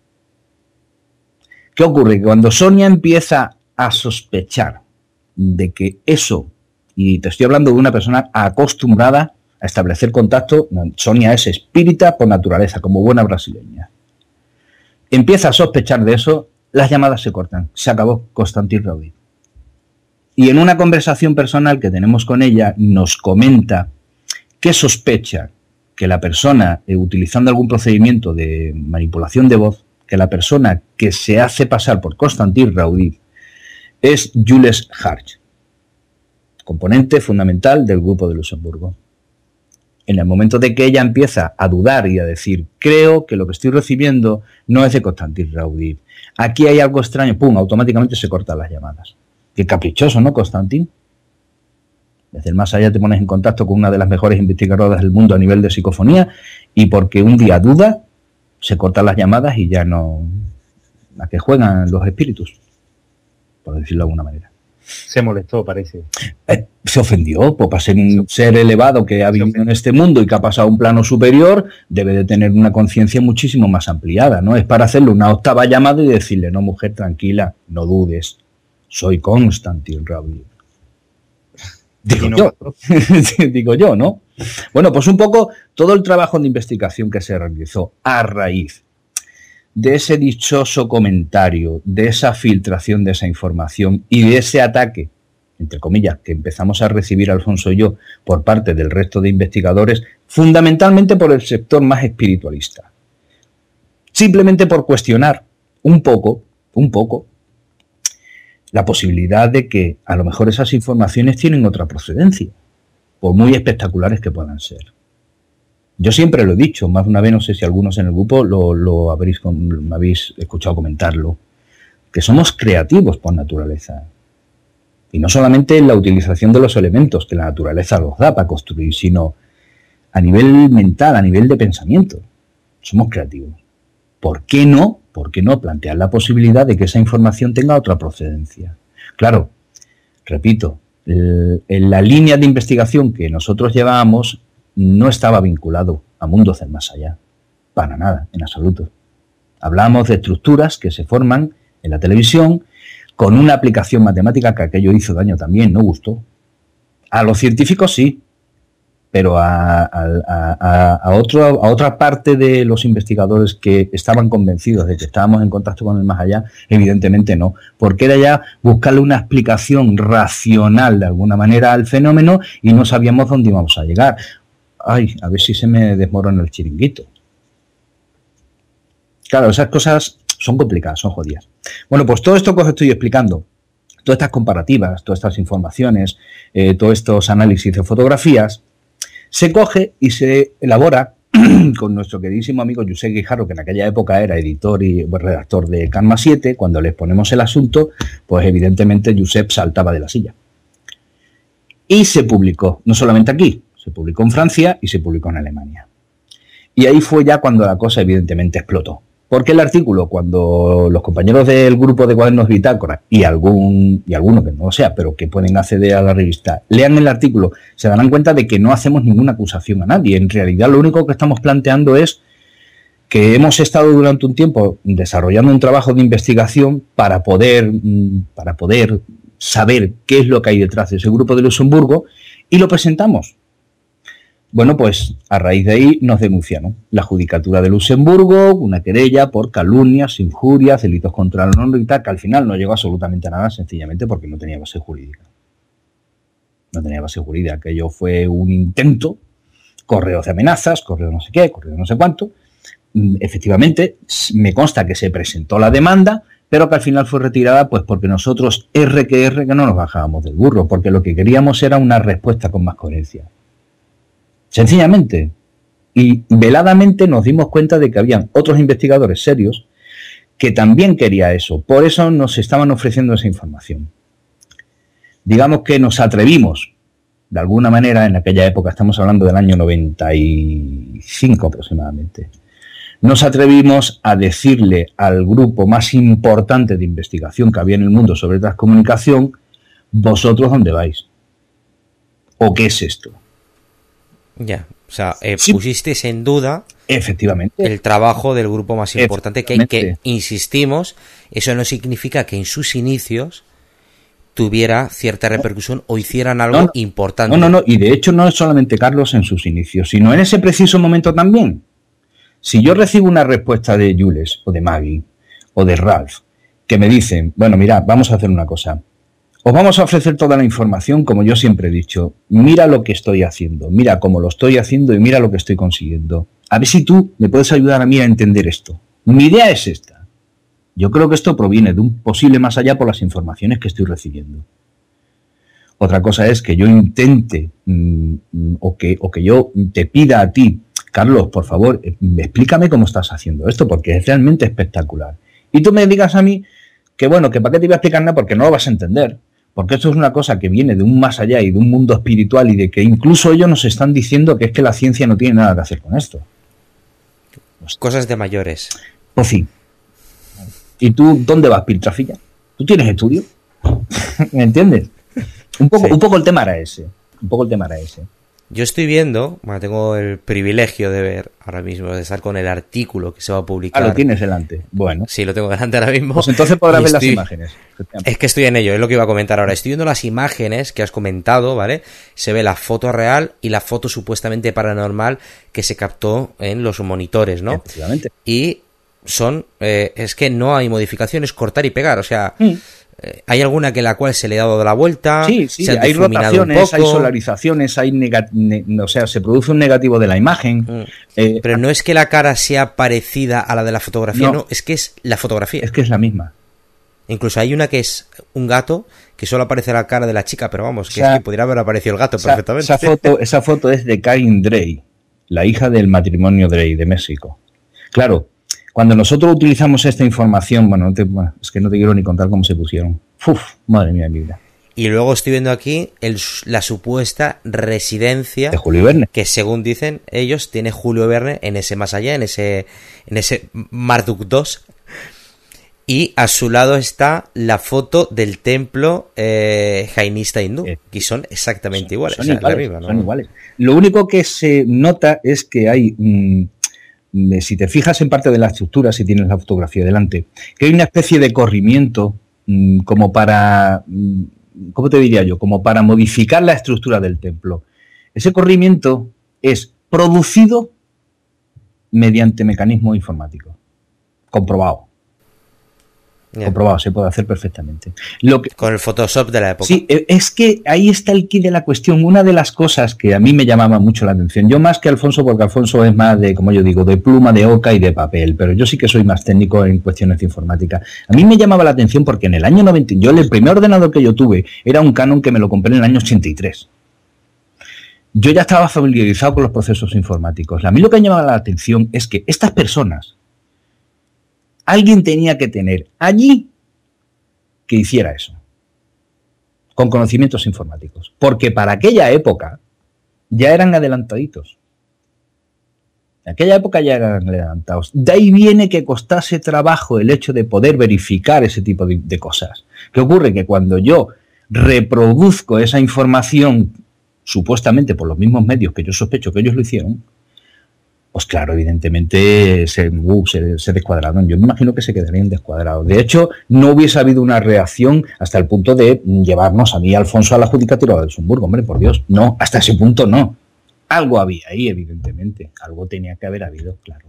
¿Qué ocurre? Que cuando Sonia empieza a sospechar de que eso, y te estoy hablando de una persona acostumbrada a establecer contacto, Sonia es espírita por naturaleza, como buena brasileña. Empieza a sospechar de eso, las llamadas se cortan. Se acabó Konstantin Raudiv. Y en una conversación personal que tenemos con ella, nos comenta que sospecha que la persona, utilizando algún procedimiento de manipulación de voz, que la persona que se hace pasar por Konstantin Raudiv es Jules Hartz, componente fundamental del Grupo de Luxemburgo. En el momento de que ella empieza a dudar y a decir, creo que lo que estoy recibiendo no es de Konstantin Raudiv, aquí hay algo extraño, pum, automáticamente se cortan las llamadas. Qué caprichoso, ¿no, Konstantin? Desde el más allá te pones en contacto con una de las mejores investigadoras del mundo a nivel de psicofonía y porque un día duda, se cortan las llamadas y ya no... ¿A qué juegan los espíritus? Por decirlo de alguna manera. Se molestó, parece. Se ofendió, pues para ser un ser elevado que ha vivido en este mundo y que ha pasado a un plano superior, debe de tener una conciencia muchísimo más ampliada, ¿no? Es para hacerle una octava llamada y decirle, no, mujer, tranquila, no dudes, soy Konstantin Raudiv. Digo yo, ¿no? Bueno, pues un poco todo el trabajo de investigación que se realizó a raíz de ese dichoso comentario, de esa filtración de esa información y de ese ataque, entre comillas, que empezamos a recibir Alfonso y yo por parte del resto de investigadores, fundamentalmente por el sector más espiritualista. Simplemente por cuestionar un poco, la posibilidad de que a lo mejor esas informaciones tienen otra procedencia, por muy espectaculares que puedan ser. Yo siempre lo he dicho, más de una vez, no sé si algunos en el grupo me habéis escuchado comentarlo, que somos creativos por naturaleza. Y no solamente en la utilización de los elementos que la naturaleza nos da para construir, sino a nivel mental, a nivel de pensamiento. Somos creativos. ¿Por qué no plantear la posibilidad de que esa información tenga otra procedencia? Claro, repito, en la línea de investigación que nosotros llevábamos no estaba vinculado a mundos del más allá, para nada, en absoluto. Hablamos de estructuras que se forman en la televisión con una aplicación matemática que aquello hizo daño también, no gustó. A los científicos sí, pero a otra parte de los investigadores que estaban convencidos de que estábamos en contacto con el más allá, evidentemente no, porque era ya buscarle una explicación racional de alguna manera al fenómeno y no sabíamos dónde íbamos a llegar. Ay, a ver si se me desmorona el chiringuito. Claro, esas cosas son complicadas, son jodidas. Bueno, pues todo esto que os estoy explicando, todas estas comparativas, todas estas informaciones, todos estos análisis de fotografías, se coge y se elabora con nuestro queridísimo amigo Josep Guijarro, que en aquella época era editor y redactor de Karma 7. Cuando les ponemos el asunto, pues evidentemente Josep saltaba de la silla. Y se publicó, no solamente aquí, se publicó en Francia y se publicó en Alemania. Y ahí fue ya cuando la cosa evidentemente explotó. Porque el artículo, cuando los compañeros del grupo de Cuadernos Bitácora y alguno que no lo sea, pero que pueden acceder a la revista, lean el artículo, se darán cuenta de que no hacemos ninguna acusación a nadie. En realidad lo único que estamos planteando es que hemos estado durante un tiempo desarrollando un trabajo de investigación para poder saber qué es lo que hay detrás de ese grupo de Luxemburgo y lo presentamos. Bueno, pues a raíz de ahí nos denunciaron la Judicatura de Luxemburgo, una querella por calumnias, injurias, delitos contra el honor y tal, que al final no llegó absolutamente a nada, sencillamente porque no tenía base jurídica. No tenía base jurídica. Aquello fue un intento, correos de amenazas, correo no sé qué, correo no sé cuánto. Efectivamente, me consta que se presentó la demanda, pero que al final fue retirada pues porque nosotros, que no nos bajábamos del burro, porque lo que queríamos era una respuesta con más coherencia. Sencillamente. Y veladamente nos dimos cuenta de que habían otros investigadores serios que también querían eso. Por eso nos estaban ofreciendo esa información. Digamos que nos atrevimos, de alguna manera, en aquella época, estamos hablando del año 95 aproximadamente, nos atrevimos a decirle al grupo más importante de investigación que había en el mundo sobre transcomunicación, ¿vosotros dónde vais? ¿O qué es esto? Ya, o sea, Sí. pusisteis en duda Efectivamente. el trabajo del grupo más importante que Efectivamente. insistimos, eso no significa que en sus inicios tuviera cierta repercusión o hicieran algo importante. No, y de hecho no es solamente Carlos en sus inicios, sino en ese preciso momento también. Si yo recibo una respuesta de Jules o de Maggie o de Ralph que me dicen, bueno, mira, vamos a hacer una cosa, os vamos a ofrecer toda la información, como yo siempre he dicho, mira lo que estoy haciendo, mira cómo lo estoy haciendo y mira lo que estoy consiguiendo. A ver si tú me puedes ayudar a mí a entender esto. Mi idea es esta. Yo creo que esto proviene de un posible más allá por las informaciones que estoy recibiendo. Otra cosa es que yo intente o que yo te pida a ti, Carlos, por favor, explícame cómo estás haciendo esto, porque es realmente espectacular. Y tú me digas a mí que bueno, que para qué te iba a explicar nada porque no lo vas a entender. Porque esto es una cosa que viene de un más allá y de un mundo espiritual y de que incluso ellos nos están diciendo que es que la ciencia no tiene nada que hacer con esto. Cosas de mayores. Pues sí. ¿Y tú dónde vas, Piltrafilla? ¿Tú tienes estudio? ¿Me entiendes? Un poco el tema era ese. Yo estoy viendo, bueno, tengo el privilegio de ver ahora mismo, de estar con el artículo que se va a publicar. Ah, lo tienes delante. Bueno. Sí, lo tengo delante ahora mismo. Pues entonces podrás ver las imágenes. Es que estoy en ello, es lo que iba a comentar ahora. Estoy viendo las imágenes que has comentado, ¿vale? Se ve la foto real y la foto supuestamente paranormal que se captó en los monitores, ¿no? Efectivamente. Y son, es que no hay modificaciones, cortar y pegar, o sea... hay alguna que la cual se le ha dado la vuelta, sí, se ha hay difuminado rotaciones, un poco. hay solarizaciones, hay o sea, se produce un negativo de la imagen. Pero no es que la cara sea parecida a la de la fotografía, no, es que es la fotografía. Es que es la misma. Incluso hay una que es un gato, que solo aparece la cara de la chica, pero vamos, que, es que podría haber aparecido el gato perfectamente. Esa foto es de Karen Drey, la hija del matrimonio Drey de México. Claro, cuando nosotros utilizamos esta información, bueno, es que no te quiero ni contar cómo se pusieron. Uf, madre mía, mi vida. Y luego estoy viendo aquí la supuesta residencia de Julio Verne, que según dicen ellos tiene Julio Verne en ese más allá, en ese Marduk II. Y a su lado está la foto del templo jainista hindú, que son exactamente iguales. Son iguales. Lo único que se nota es que hay... si te fijas en parte de la estructura, si tienes la fotografía delante, que hay una especie de corrimiento como para, ¿cómo te diría yo? Como para modificar la estructura del templo. Ese corrimiento es producido mediante mecanismo informático. Comprobado. Comprobado, se puede hacer perfectamente. Con el Photoshop de la época. Sí, es que ahí está el quid de la cuestión. Una de las cosas que a mí me llamaba mucho la atención, yo más que Alfonso, porque Alfonso es más de, como yo digo, de pluma, de oca y de papel, pero yo sí que soy más técnico en cuestiones de informática. A mí me llamaba la atención porque en el año 90, el primer ordenador que yo tuve era un Canon que me lo compré en el año 83. Yo ya estaba familiarizado con los procesos informáticos. A mí lo que me llamaba la atención es que estas personas, alguien tenía que tener allí que hiciera eso. con conocimientos informáticos. Porque para aquella época ya eran adelantaditos. En aquella época ya eran adelantados. De ahí viene que costase trabajo el hecho de poder verificar ese tipo de cosas. ¿Qué ocurre? Que cuando yo reproduzco esa información, supuestamente por los mismos medios que yo sospecho que ellos lo hicieron, pues claro, evidentemente se descuadraron. Yo me imagino que se quedarían descuadrados. De hecho, no hubiese habido una reacción hasta el punto de llevarnos a mí, Alfonso, a la Judicatura de Luxemburgo. Hombre, por Dios, no, hasta ese punto no. Algo había ahí, evidentemente. Algo tenía que haber habido, claro.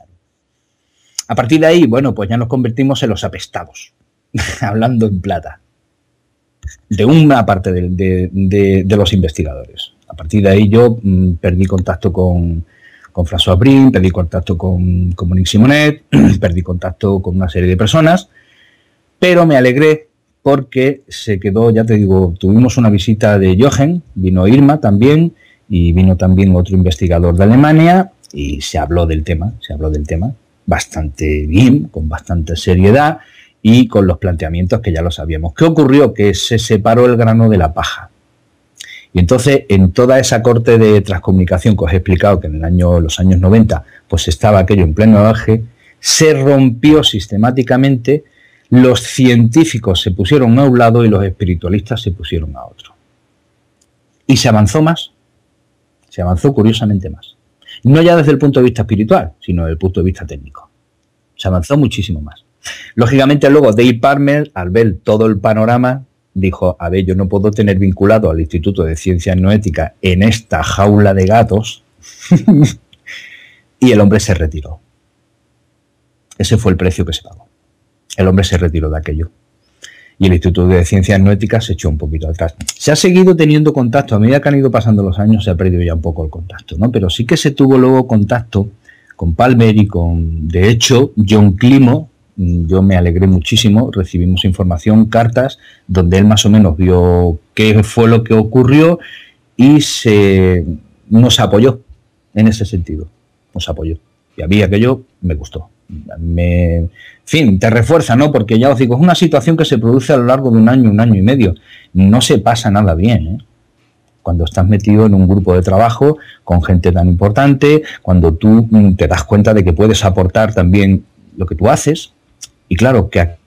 A partir de ahí, bueno, pues ya nos convertimos en los apestados, hablando en plata, de una parte de los investigadores. A partir de ahí yo perdí contacto con François Brin, perdí contacto con Monique Simonet, perdí contacto con una serie de personas, pero me alegré porque se quedó, ya te digo, tuvimos una visita de Jochen, vino Irma también, y vino también otro investigador de Alemania, y se habló del tema bastante bien, con bastante seriedad, y con los planteamientos que ya lo sabíamos. ¿Qué ocurrió? Que se separó el grano de la paja. Y entonces, en toda esa corte de transcomunicación que os he explicado, que en los años 90, pues estaba aquello en pleno auge, se rompió sistemáticamente, los científicos se pusieron a un lado y los espiritualistas se pusieron a otro. Y se avanzó más, se avanzó curiosamente más. No ya desde el punto de vista espiritual, sino desde el punto de vista técnico. Se avanzó muchísimo más. Lógicamente luego Dave Palmer, al ver todo el panorama, dijo, a ver, yo no puedo tener vinculado al Instituto de Ciencias No Éticas en esta jaula de gatos. Y el hombre se retiró. Ese fue el precio que se pagó. El hombre se retiró de aquello. Y el Instituto de Ciencias No Éticas se echó un poquito atrás. Se ha seguido teniendo contacto. A medida que han ido pasando los años se ha perdido ya un poco el contacto, ¿no? Pero sí que se tuvo luego contacto con Palmer y con, de hecho, John Climo. Yo me alegré muchísimo, recibimos información, cartas, donde él más o menos vio qué fue lo que ocurrió y nos apoyó en ese sentido, nos apoyó. Y a mí aquello me gustó. En fin, te refuerza, ¿no? Porque ya os digo, es una situación que se produce a lo largo de un año y medio. No se pasa nada bien, ¿eh? Cuando estás metido en un grupo de trabajo con gente tan importante, cuando tú te das cuenta de que puedes aportar también lo que tú haces. Y claro, que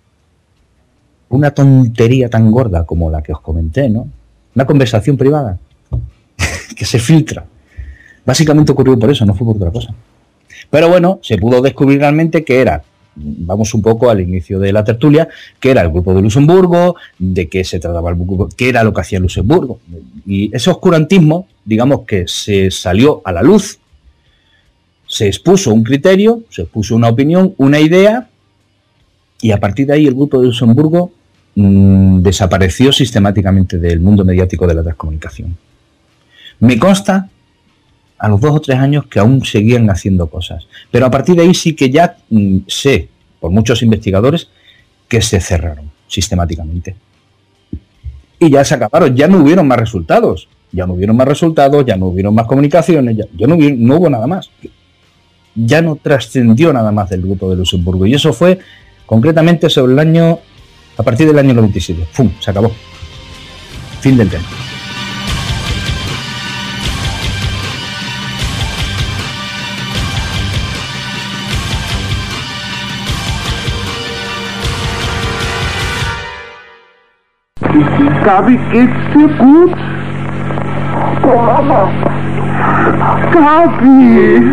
una tontería tan gorda como la que os comenté, ¿no? Una conversación privada que se filtra. Básicamente ocurrió por eso, no fue por otra cosa. Pero bueno, se pudo descubrir realmente que era, vamos un poco al inicio de la tertulia, que era el grupo de Luxemburgo, de qué se trataba el grupo, qué era lo que hacía Luxemburgo. Y ese oscurantismo, digamos que se salió a la luz, se expuso un criterio, se expuso una opinión, una idea, y a partir de ahí el grupo de Luxemburgo desapareció sistemáticamente del mundo mediático de la transcomunicación. Me consta a los 2 o 3 años que aún seguían haciendo cosas, pero a partir de ahí sí que ya sé, por muchos investigadores, que se cerraron sistemáticamente. Y ya se acabaron, ya no hubieron más resultados, ya no hubieron más comunicaciones, ya no hubo nada más. Ya no trascendió nada más del grupo de Luxemburgo, y eso fue concretamente sobre el año, a partir del año 97. ¡Pum! Se acabó. Fin del tema. Gabi, geht's dir gut? Oh, Mama. Gabi!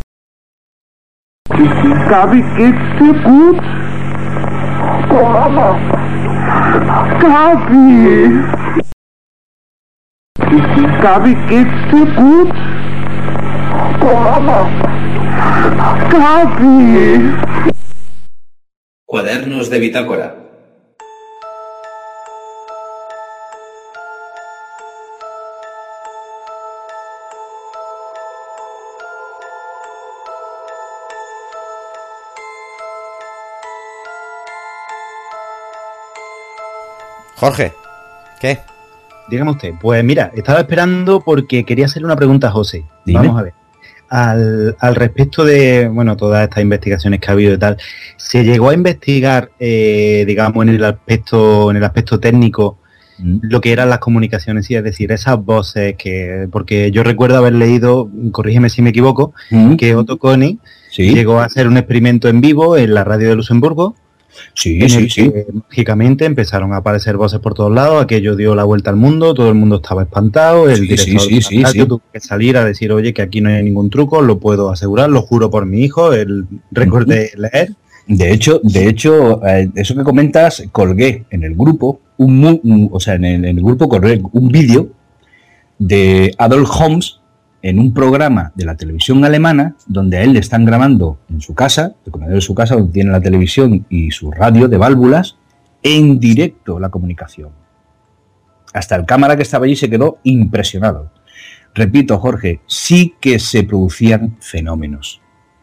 Gabi, geht's dir gut? Oh, Mama. Gabi! Gabi, geht's dir gut? Oh, Mama. Gabi! Cuadernos de bitácora. Jorge, ¿qué? Dígame usted. Pues mira, estaba esperando porque quería hacerle una pregunta a José. Dime. Vamos a ver. Al respecto de, bueno, todas estas investigaciones que ha habido y tal, ¿se llegó a investigar, digamos, en el aspecto técnico, lo que eran las comunicaciones, sí, es decir, esas voces que... Porque yo recuerdo haber leído, corrígeme si me equivoco, que Otto Koenig llegó a hacer un experimento en vivo en la radio de Luxemburgo. Sí. Mágicamente empezaron a aparecer voces por todos lados, aquello dio la vuelta al mundo, todo el mundo estaba espantado, el director de la radio tuvo que salir a decir, oye, que aquí no hay ningún truco, lo puedo asegurar, lo juro por mi hijo, el récord de leer. De hecho, eso que comentas, colgué en el grupo, en el grupo colgué un vídeo de Adolf Holmes en un programa de la televisión alemana, donde a él le están grabando en su casa, el comedor de su casa, donde tiene la televisión y su radio de válvulas, en directo la comunicación. Hasta el cámara que estaba allí se quedó impresionado. Repito, Jorge, sí que se producían fenómenos.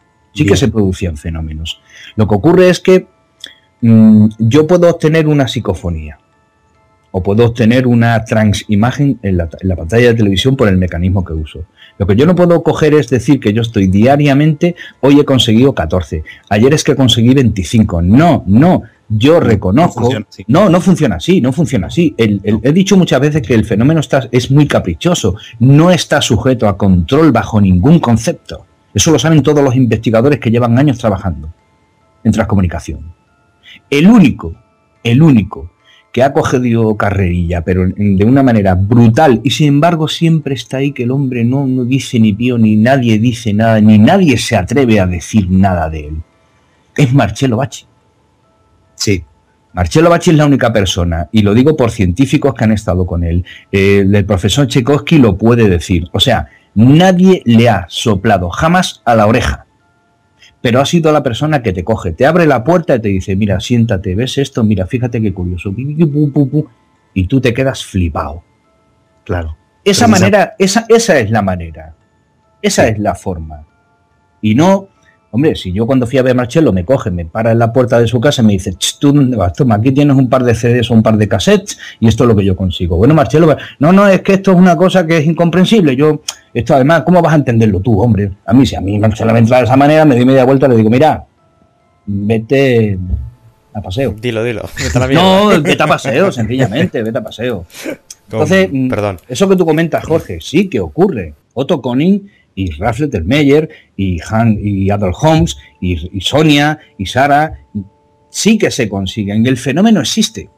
Lo que ocurre es que yo puedo obtener una psicofonía o puedo obtener una transimagen en la pantalla de televisión por el mecanismo que uso. Lo que yo no puedo coger es decir que yo estoy diariamente, hoy he conseguido 14, ayer es que conseguí 25. No, yo reconozco... No funciona así. He dicho muchas veces que el fenómeno es muy caprichoso, no está sujeto a control bajo ningún concepto. Eso lo saben todos los investigadores que llevan años trabajando en transcomunicación. El único que ha cogido carrerilla, pero de una manera brutal, y sin embargo siempre está ahí que el hombre no dice ni pío, ni nadie dice nada, ni nadie se atreve a decir nada de él, es Marcello Bacci. Sí. Marcello Bacci es la única persona, y lo digo por científicos que han estado con él. El profesor Tchaikovsky lo puede decir. O sea, nadie le ha soplado jamás a la oreja, pero ha sido la persona que te coge, te abre la puerta y te dice, mira, siéntate, ¿ves esto? Mira, fíjate qué curioso. Y tú te quedas flipado. Claro. Esa es la manera. Esa es la forma. Y no... Hombre, si yo cuando fui a ver a Marcello me coge, me para en la puerta de su casa y me dice, ¿tú dónde vas? Toma, aquí tienes un par de CDs o un par de cassettes y esto es lo que yo consigo. Bueno, Marcello, no, es que esto es una cosa que es incomprensible. Esto además, ¿cómo vas a entenderlo tú, hombre? Si a mí Marcello me entra de esa manera, me doy media vuelta y le digo, mira, vete a paseo. Dilo, vete a la mierda. No, vete a paseo, sencillamente, vete a paseo. Entonces, perdón. Eso que tú comentas, Jorge, sí que ocurre. Otto Koenig y Ralph Lettermeyer y Adolf Holmes y Sonia y Sara sí que se consiguen. El fenómeno existe.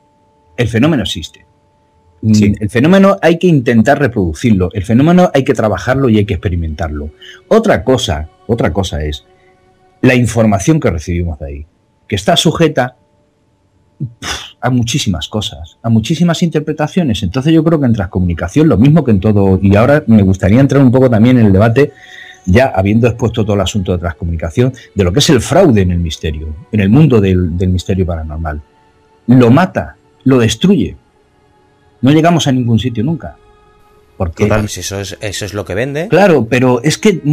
Sí. El fenómeno hay que intentar reproducirlo. El fenómeno hay que trabajarlo y hay que experimentarlo. Otra cosa es la información que recibimos de ahí, que está sujeta a muchísimas cosas, a muchísimas interpretaciones. Entonces yo creo que en transcomunicación, lo mismo que en todo, y ahora me gustaría entrar un poco también en el debate, ya habiendo expuesto todo el asunto de transcomunicación, de lo que es el fraude en el misterio, en el mundo del misterio paranormal. Lo mata, lo destruye. No llegamos a ningún sitio nunca. Porque pues eso es lo que vende. Claro, pero es que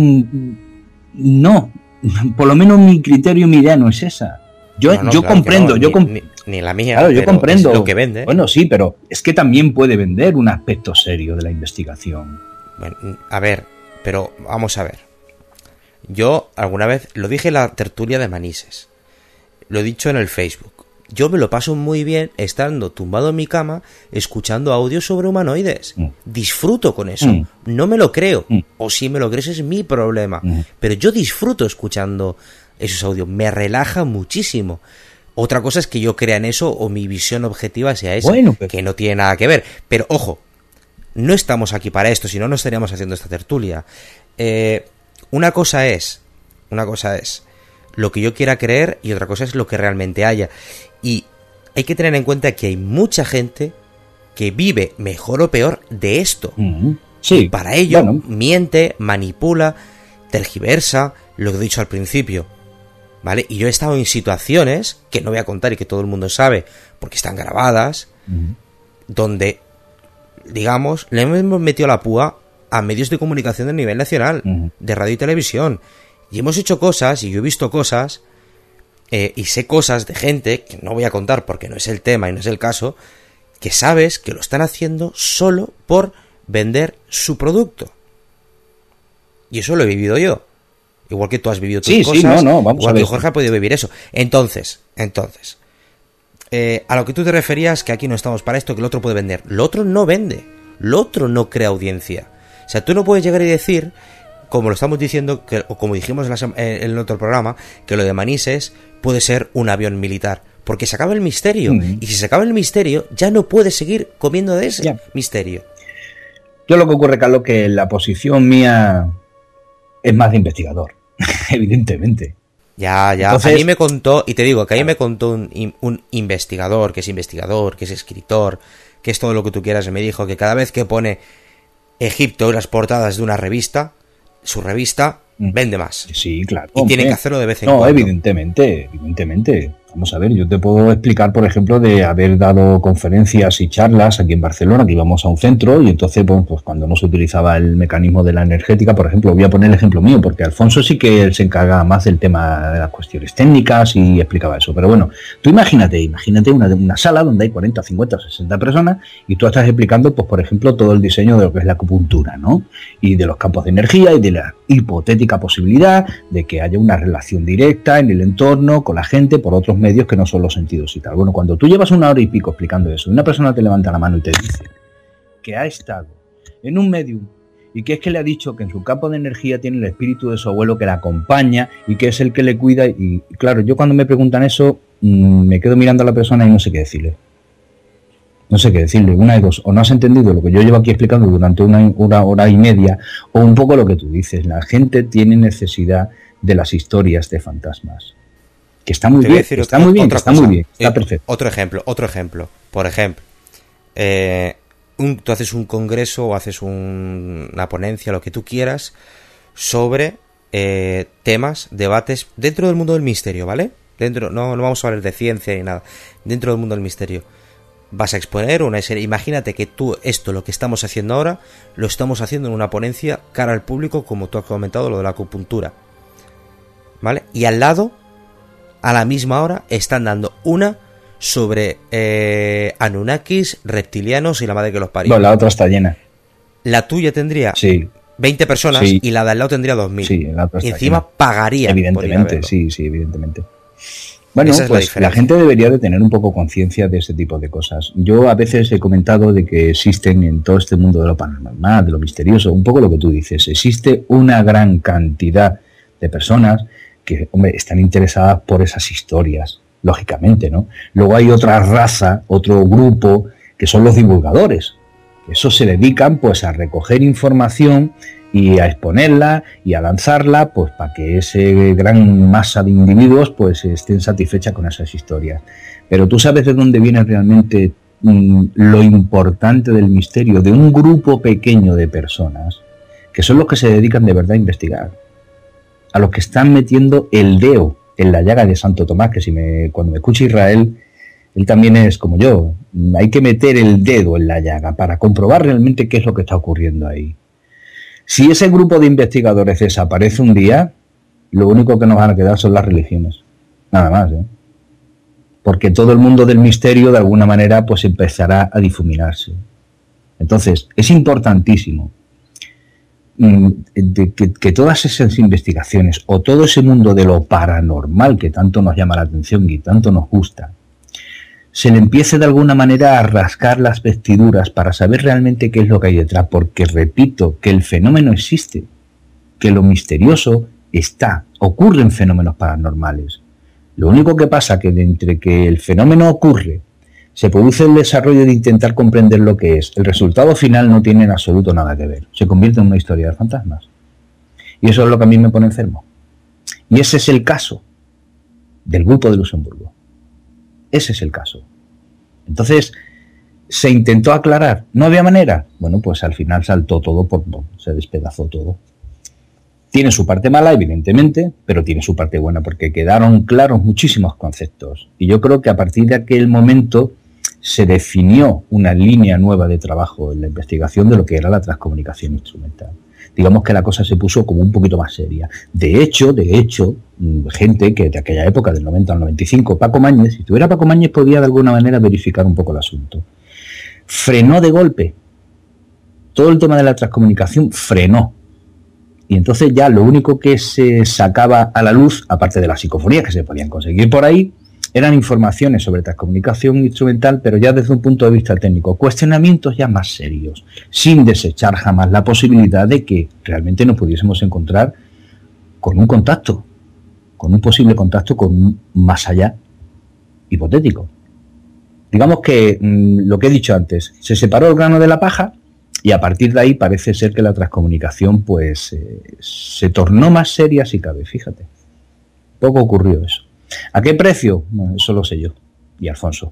no, por lo menos mi criterio, mi idea no es esa. Yo comprendo, ni la mía, claro, yo comprendo es lo que vende. Bueno, sí, pero es que también puede vender un aspecto serio de la investigación. Bueno, a ver, pero vamos a ver. Yo alguna vez lo dije en la tertulia de Manises, lo he dicho en el Facebook. Yo me lo paso muy bien estando tumbado en mi cama escuchando audios sobre humanoides. Disfruto con eso. No me lo creo. O si me lo crees es mi problema. Pero yo disfruto escuchando esos audios. Me relaja muchísimo. Otra cosa es que yo crea en eso o mi visión objetiva sea esa. Bueno, que no tiene nada que ver. Pero ojo, no estamos aquí para esto, si no, no estaríamos haciendo esta tertulia. Una cosa es lo que yo quiera creer y otra cosa es lo que realmente haya. Y hay que tener en cuenta que hay mucha gente que vive mejor o peor de esto. Sí, y para ello miente, manipula, tergiversa, lo que he dicho al principio, ¿vale? Y yo he estado en situaciones que no voy a contar y que todo el mundo sabe porque están grabadas, donde, digamos, le hemos metido la púa a medios de comunicación de nivel nacional, de radio y televisión, y hemos hecho cosas, y yo he visto cosas, y sé cosas de gente, que no voy a contar porque no es el tema y no es el caso, que sabes que lo están haciendo solo por vender su producto. Y eso lo he vivido yo. Igual que tú has vivido tus cosas, vamos igual a ver. que Jorge ha podido vivir eso. Entonces, a lo que tú te referías, que aquí no estamos para esto, que el otro puede vender. Lo otro no vende, lo otro no crea audiencia. O sea, tú no puedes llegar y decir, como lo estamos diciendo, o como dijimos en el otro programa, que lo de Manises puede ser un avión militar. Porque se acaba el misterio. Y si se acaba el misterio, ya no puedes seguir comiendo de ese misterio. Yo lo que ocurre, Carlos, que la posición mía es más de investigador, evidentemente. Ya. Entonces, a mí me contó, y te digo, que a mí me contó un investigador, que es escritor, que es todo lo que tú quieras, y me dijo que cada vez que pone Egipto en las portadas de una revista, su revista vende más. Sí, claro. Y tiene que hacerlo de vez en cuando. No, evidentemente. Vamos a ver, yo te puedo explicar, por ejemplo, de haber dado conferencias y charlas aquí en Barcelona, que íbamos a un centro, y entonces, pues cuando no se utilizaba el mecanismo de la energética, por ejemplo, voy a poner el ejemplo mío, porque Alfonso sí que él se encarga más del tema de las cuestiones técnicas y explicaba eso. Pero bueno, tú imagínate una sala donde hay 40, 50, 60 personas, y tú estás explicando, pues por ejemplo, todo el diseño de lo que es la acupuntura, ¿no? Y de los campos de energía y de la hipotética posibilidad de que haya una relación directa en el entorno con la gente por otros medios que no son los sentidos y tal. Bueno, cuando tú llevas 1 hora y pico explicando eso, y una persona te levanta la mano y te dice que ha estado en un medium y que es que le ha dicho que en su campo de energía tiene el espíritu de su abuelo que la acompaña y que es el que le cuida, y claro, yo cuando me preguntan eso me quedo mirando a la persona y no sé qué decirle. Una de dos, o no has entendido lo que yo llevo aquí explicando durante una hora y media, o un poco lo que tú dices. La gente tiene necesidad de las historias de fantasmas. Que está muy bien, está muy bien, está perfecto. Otro ejemplo. Por ejemplo, tú haces un congreso o haces una ponencia, lo que tú quieras, sobre temas, debates dentro del mundo del misterio, ¿vale? No vamos a hablar de ciencia ni nada. Dentro del mundo del misterio. Vas a exponer una serie. Imagínate que lo que estamos haciendo ahora, lo estamos haciendo en una ponencia cara al público, como tú has comentado, lo de la acupuntura, ¿vale? Y al lado, a la misma hora, están dando una sobre Anunnakis, reptilianos y la madre que los parió. Bueno, la otra está llena. La tuya tendría 20 personas y la de al lado tendría 2.000. Sí, la otra está y encima llena. Pagaría. Evidentemente, sí, evidentemente. Bueno, pues la gente debería de tener un poco conciencia de ese tipo de cosas. Yo a veces he comentado de que existen en todo este mundo de lo paranormal, de lo misterioso, un poco lo que tú dices. Existe una gran cantidad de personas que, hombre, están interesadas por esas historias, lógicamente, ¿no? Luego hay otra raza, otro grupo, que son los divulgadores. Esos se dedican, pues, a recoger información y a exponerla y a lanzarla, pues para que ese gran masa de individuos pues estén satisfechas con esas historias. Pero tú sabes de dónde viene realmente lo importante del misterio, de un grupo pequeño de personas que son los que se dedican de verdad a investigar, a los que están metiendo el dedo en la llaga de Santo Tomás, que cuando me escucha Israel, él también es como yo, hay que meter el dedo en la llaga para comprobar realmente qué es lo que está ocurriendo ahí. Si ese grupo de investigadores desaparece un día, lo único que nos van a quedar son las religiones. Nada más, ¿eh? Porque todo el mundo del misterio, de alguna manera, pues empezará a difuminarse. Entonces, es importantísimo que todas esas investigaciones o todo ese mundo de lo paranormal que tanto nos llama la atención y tanto nos gusta, se le empiece de alguna manera a rascar las vestiduras para saber realmente qué es lo que hay detrás, porque repito, que el fenómeno existe, que lo misterioso ocurren fenómenos paranormales. Lo único que pasa que entre que el fenómeno ocurre, se produce el desarrollo de intentar comprender lo que es, el resultado final no tiene en absoluto nada que ver, se convierte en una historia de fantasmas. Y eso es lo que a mí me pone enfermo. Y ese es el caso del grupo de Luxemburgo. Ese es el caso. Entonces, se intentó aclarar. ¿No había manera? Bueno, pues al final saltó todo, se despedazó todo. Tiene su parte mala, evidentemente, pero tiene su parte buena, porque quedaron claros muchísimos conceptos. Y yo creo que a partir de aquel momento se definió una línea nueva de trabajo en la investigación de lo que era la transcomunicación instrumental. Digamos que la cosa se puso como un poquito más seria. De hecho, gente que de aquella época, del 90 al 95, Paco Mañez, si tuviera Paco Mañez, podía de alguna manera verificar un poco el asunto. Frenó de golpe. Todo el tema de la transcomunicación frenó. Y entonces ya lo único que se sacaba a la luz, aparte de las psicofonías que se podían conseguir por ahí, eran informaciones sobre transcomunicación instrumental, pero ya desde un punto de vista técnico, cuestionamientos ya más serios, sin desechar jamás la posibilidad de que realmente nos pudiésemos encontrar con un contacto, con un posible contacto con un más allá hipotético. Digamos que lo que he dicho antes, se separó el grano de la paja y a partir de ahí parece ser que la transcomunicación pues se tornó más seria si cabe, fíjate. Poco ocurrió eso. ¿A qué precio? Bueno, eso lo sé yo y Alfonso.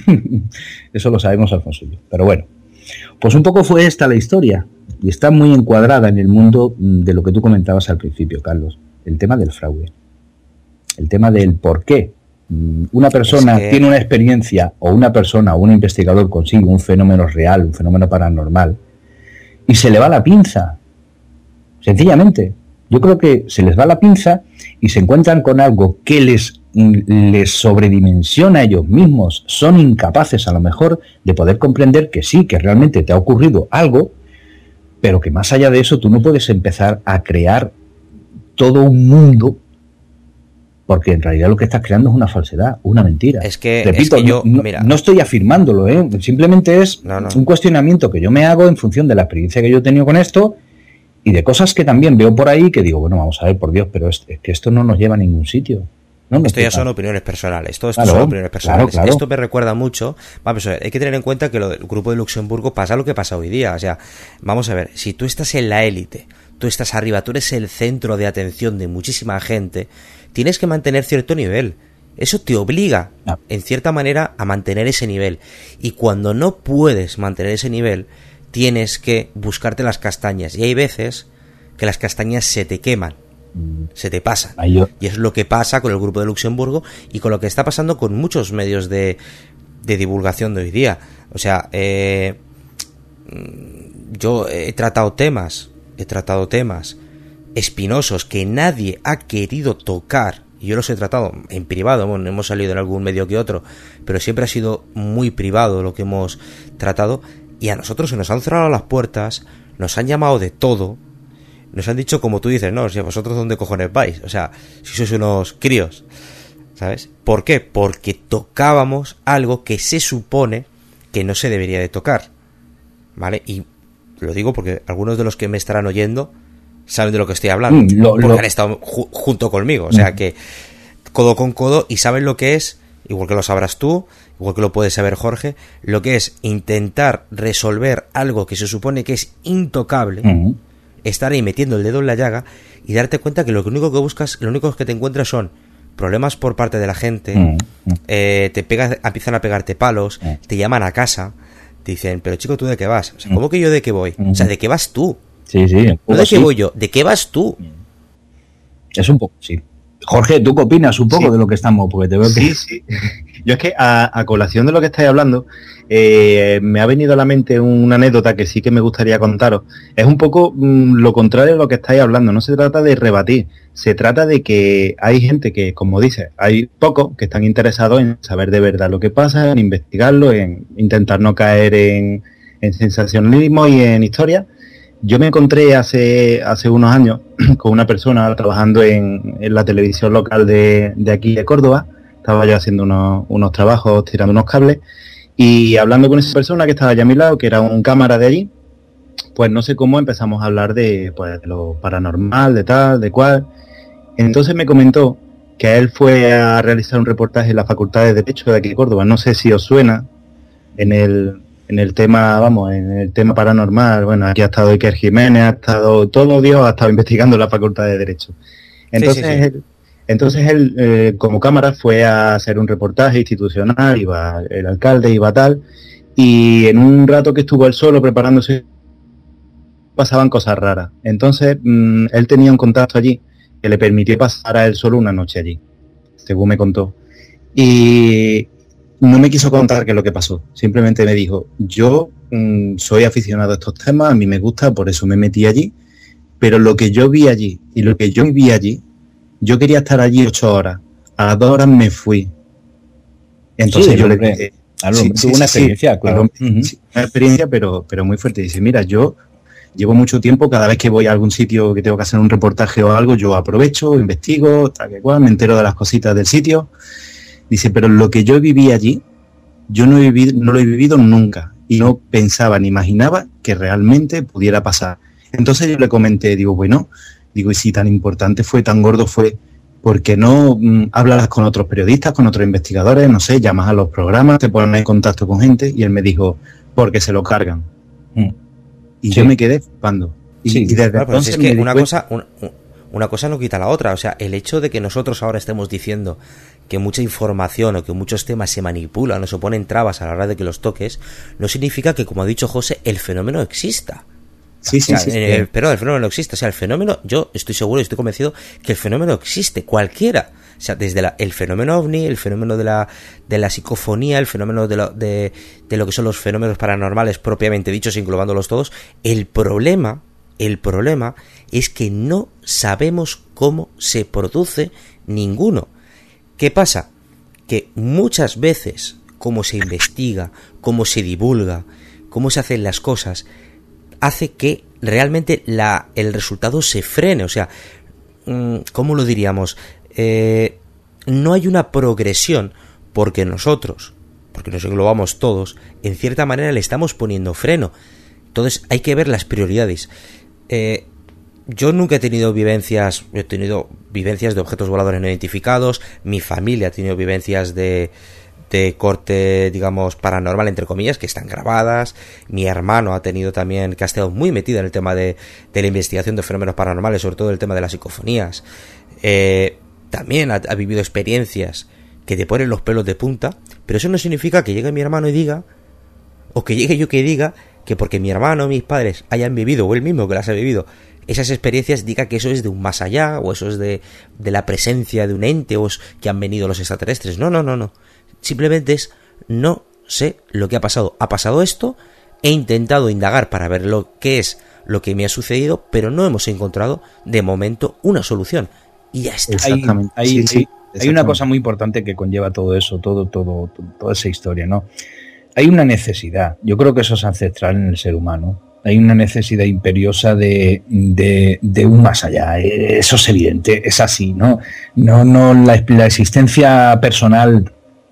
Eso lo sabemos Alfonso y yo. Pero bueno, pues un poco fue esta la historia y está muy encuadrada en el mundo de lo que tú comentabas al principio, Carlos. El tema del fraude. El tema del por qué una persona tiene una experiencia o una persona o un investigador consigue un fenómeno real, un fenómeno paranormal y se le va la pinza. Sencillamente. Yo creo que se les va la pinza y se encuentran con algo que les sobredimensiona a ellos mismos. Son incapaces a lo mejor de poder comprender que sí, que realmente te ha ocurrido algo, pero que más allá de eso tú no puedes empezar a crear todo un mundo, porque en realidad lo que estás creando es una falsedad, una mentira. Repito, no estoy afirmándolo, simplemente es un cuestionamiento que yo me hago en función de la experiencia que yo he tenido con esto y de cosas que también veo por ahí que digo, bueno, vamos a ver, por Dios, pero es que esto no nos lleva a ningún sitio. Esto ya son opiniones personales. Todo esto son opiniones personales. Claro. Esto me recuerda mucho. Vamos a ver, hay que tener en cuenta que lo del grupo de Luxemburgo pasa lo que pasa hoy día. O sea, vamos a ver, si tú estás en la élite, tú estás arriba, tú eres el centro de atención de muchísima gente, tienes que mantener cierto nivel. Eso te obliga, en cierta manera, a mantener ese nivel. Y cuando no puedes mantener ese nivel, tienes que buscarte las castañas. Y hay veces que las castañas se te queman, se te pasan. Y es lo que pasa con el grupo de Luxemburgo y con lo que está pasando con muchos medios de divulgación de hoy día. O sea, yo he tratado temas espinosos que nadie ha querido tocar. Y yo los he tratado en privado, bueno, hemos salido en algún medio que otro, pero siempre ha sido muy privado lo que hemos tratado. Y a nosotros se nos han cerrado las puertas, nos han llamado de todo, nos han dicho, como tú dices, no, si vosotros dónde cojones vais, o sea, si sois unos críos, ¿sabes? ¿Por qué? Porque tocábamos algo que se supone que no se debería de tocar, ¿vale? Y lo digo porque algunos de los que me estarán oyendo saben de lo que estoy hablando, porque han estado junto conmigo, o sea que codo con codo y saben lo que es, igual que lo sabrás tú, igual que lo puede saber Jorge, lo que es intentar resolver algo que se supone que es intocable, estar ahí metiendo el dedo en la llaga y darte cuenta que lo único que buscas, lo único que te encuentras son problemas por parte de la gente, empiezan a pegarte palos, te llaman a casa, te dicen, pero chico, ¿tú de qué vas? O sea, ¿cómo que yo de qué voy? O sea, ¿de qué vas tú? Sí. No de qué voy yo, ¿de qué vas tú? Es un poco, sí. Jorge, ¿tú qué opinas un poco de lo que estamos? Porque te veo que... Sí. Yo es que a colación de lo que estáis hablando, me ha venido a la mente una anécdota que sí que me gustaría contaros. Es un poco lo contrario de lo que estáis hablando. No se trata de rebatir, se trata de que hay gente que, como dice, hay pocos que están interesados en saber de verdad lo que pasa, en investigarlo, en intentar no caer en sensacionalismo y en historia. Yo me encontré hace unos años con una persona trabajando en la televisión local de aquí de Córdoba. Estaba yo haciendo unos trabajos, tirando unos cables, y hablando con esa persona que estaba allá a mi lado, que era un cámara de allí, pues no sé cómo empezamos a hablar de lo paranormal, de tal, de cual. Entonces me comentó que él fue a realizar un reportaje en la Facultad de Derecho de aquí de Córdoba. No sé si os suena en el tema paranormal. Bueno, aquí ha estado Iker Jiménez, ha estado todo Dios, ha estado investigando en la Facultad de Derecho. Entonces, Entonces él, como cámara, fue a hacer un reportaje institucional, iba el alcalde, iba tal, y en un rato que estuvo él solo preparándose, pasaban cosas raras. Entonces él tenía un contacto allí que le permitió pasar a él solo una noche allí, según me contó. Y no me quiso contar qué es lo que pasó, simplemente me dijo, yo soy aficionado a estos temas, a mí me gusta, por eso me metí allí, pero lo que yo vi allí y lo que yo vi allí, yo quería estar allí 8 horas, a las 2 horas me fui. Entonces yo le dije, tuve una experiencia, claro. Una experiencia, pero muy fuerte. Dice, mira, yo llevo mucho tiempo, cada vez que voy a algún sitio que tengo que hacer un reportaje o algo, yo aprovecho, investigo, tal que cual, me entero de las cositas del sitio. Dice, pero lo que yo viví allí, yo no lo he vivido nunca y no pensaba ni imaginaba que realmente pudiera pasar. Entonces yo le comenté, digo, bueno, y si tan importante fue, tan gordo fue, ¿por qué no hablas con otros periodistas, con otros investigadores, no sé, llamas a los programas, te pones en contacto con gente? Y él me dijo, porque se lo cargan. Y yo me quedé flipando. Y desde entonces es que una cosa no quita la otra. O sea, el hecho de que nosotros ahora estemos diciendo que mucha información o que muchos temas se manipulan o se ponen trabas a la hora de que los toques, no significa que, como ha dicho José, el fenómeno exista. Pero el fenómeno no existe. O sea, el fenómeno, yo estoy seguro y estoy convencido que el fenómeno existe, cualquiera. O sea, desde el fenómeno ovni, el fenómeno de la psicofonía, el fenómeno de lo que son los fenómenos paranormales propiamente dichos, englobándolos todos. El problema es que no sabemos cómo se produce ninguno. ¿Qué pasa? Que muchas veces, cómo se investiga, cómo se divulga, cómo se hacen las cosas, hace que realmente el resultado se frene. O sea, ¿cómo lo diríamos? No hay una progresión porque nos englobamos todos, en cierta manera le estamos poniendo freno. Entonces hay que ver las prioridades. Yo nunca he tenido vivencias, he tenido vivencias de objetos voladores no identificados, mi familia ha tenido vivencias de corte, digamos, paranormal, entre comillas, que están grabadas. Mi hermano ha tenido también, que ha estado muy metido en el tema de la investigación de fenómenos paranormales, sobre todo el tema de las psicofonías. También ha vivido experiencias que te ponen los pelos de punta, pero eso no significa que llegue mi hermano y diga, o que llegue yo que diga, que porque mi hermano o mis padres hayan vivido, o él mismo que las ha vivido, esas experiencias, diga que eso es de un más allá, o eso es de la presencia de un ente, o es que han venido los extraterrestres. No. Simplemente es, no sé lo que ha pasado. Ha pasado esto, he intentado indagar para ver qué es lo que me ha sucedido, pero no hemos encontrado, de momento, una solución. Y ya está. Exactamente. Hay una cosa muy importante que conlleva todo eso, toda esa historia, ¿no? Hay una necesidad, yo creo que eso es ancestral en el ser humano. Hay una necesidad imperiosa de un más allá. Eso es evidente, es así, ¿no? La existencia personal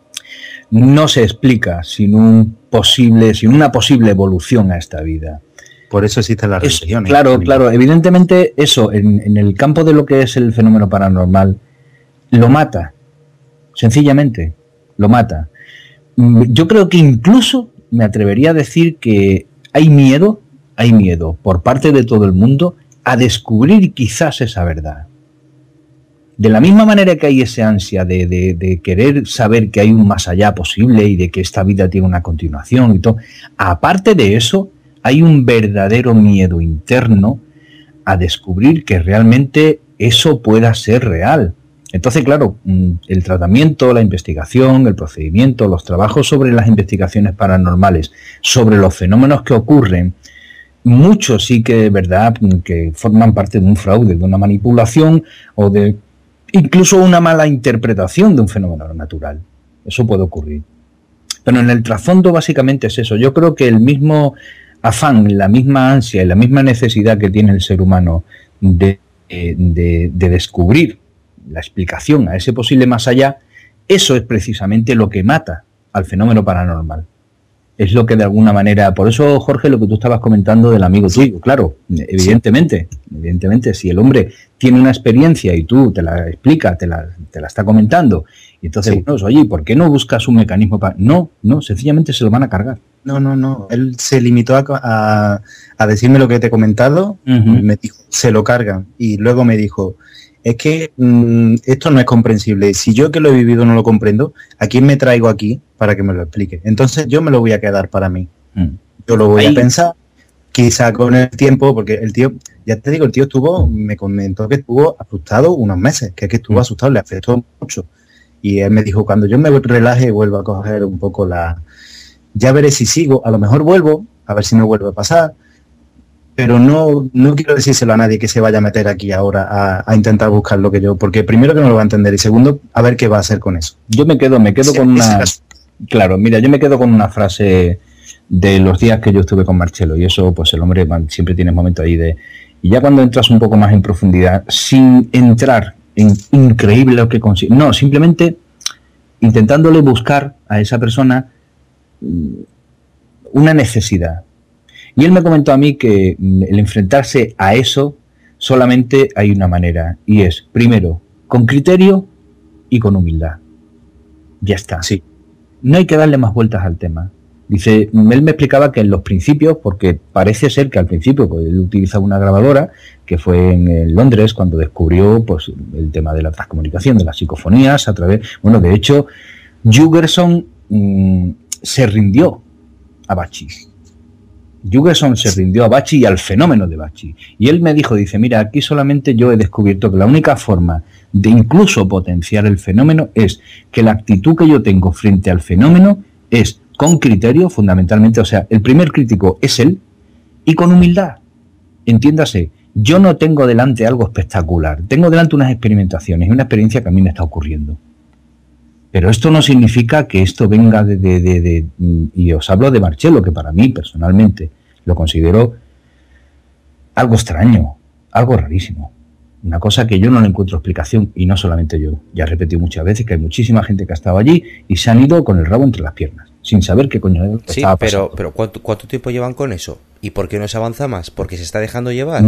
no se explica sin una posible evolución a esta vida. Por eso existen las religiones. Claro, evidentemente eso, en el campo de lo que es el fenómeno paranormal, lo mata, sencillamente, lo mata. Yo creo que incluso me atrevería a decir que hay miedo por parte de todo el mundo a descubrir quizás esa verdad. De la misma manera que hay esa ansia de querer saber que hay un más allá posible y de que esta vida tiene una continuación y todo, aparte de eso, hay un verdadero miedo interno a descubrir que realmente eso pueda ser real. Entonces, claro, el tratamiento, la investigación, el procedimiento, los trabajos sobre las investigaciones paranormales, sobre los fenómenos que ocurren, muchos sí que es verdad que forman parte de un fraude, de una manipulación o de incluso una mala interpretación de un fenómeno natural. Eso puede ocurrir. Pero en el trasfondo básicamente es eso. Yo creo que el mismo afán, la misma ansia y la misma necesidad que tiene el ser humano de descubrir la explicación a ese posible más allá, eso es precisamente lo que mata al fenómeno paranormal. Es lo que de alguna manera, por eso, Jorge, lo que tú estabas comentando del amigo tuyo, claro, evidentemente, si el hombre tiene una experiencia y tú te la explicas, te la está comentando, y entonces, bueno, oye, ¿por qué no buscas un mecanismo para...? No, sencillamente se lo van a cargar. No, él se limitó a decirme lo que te he comentado, me dijo, se lo cargan, y luego me dijo, es que esto no es comprensible. Si yo que lo he vivido no lo comprendo, ¿a quién me traigo aquí para que me lo explique? Entonces yo me lo voy a quedar para mí. Yo lo voy a pensar, quizá con el tiempo, porque el tío, ya te digo, el tío me comentó que estuvo asustado unos meses, que estuvo asustado, le afectó mucho. Y él me dijo, cuando yo me relaje, vuelvo a coger un poco ya veré si sigo, a lo mejor vuelvo, a ver si me vuelve a pasar. Pero no quiero decírselo a nadie que se vaya a meter aquí ahora a intentar buscar lo que yo... Porque primero que no lo va a entender y segundo, a ver qué va a hacer con eso. Yo me quedo con una... Claro, mira, yo me quedo con una frase de los días que yo estuve con Marcelo y eso, pues el hombre siempre tiene momentos ahí de... Y ya cuando entras un poco más en profundidad, sin entrar en increíble lo que consigue... No, simplemente intentándole buscar a esa persona una necesidad. Y él me comentó a mí que el enfrentarse a eso solamente hay una manera, y es, primero, con criterio y con humildad. Ya está. Sí. No hay que darle más vueltas al tema. Dice, él me explicaba que en los principios, porque parece ser que al principio pues, él utilizaba una grabadora, que fue en Londres cuando descubrió pues el tema de la transcomunicación, de las psicofonías, a través... Bueno, de hecho, Jurgensen se rindió a Bacci. Jurgensen se rindió a Bacci y al fenómeno de Bacci. Y él me dijo, dice, mira, aquí solamente yo he descubierto que la única forma de incluso potenciar el fenómeno es que la actitud que yo tengo frente al fenómeno es con criterio, fundamentalmente, o sea, el primer crítico es él, y con humildad. Entiéndase, yo no tengo delante algo espectacular, tengo delante unas experimentaciones y una experiencia que a mí me está ocurriendo. Pero esto no significa que esto venga y os hablo de Marcello, que para mí, personalmente, lo considero algo extraño, algo rarísimo. Una cosa que yo no le encuentro explicación, y no solamente yo. Ya he repetido muchas veces que hay muchísima gente que ha estado allí y se han ido con el rabo entre las piernas, sin saber qué coño estaba pasando. Pero ¿cuánto tiempo llevan con eso? ¿Y por qué no se avanza más? ¿Porque se está dejando llevar?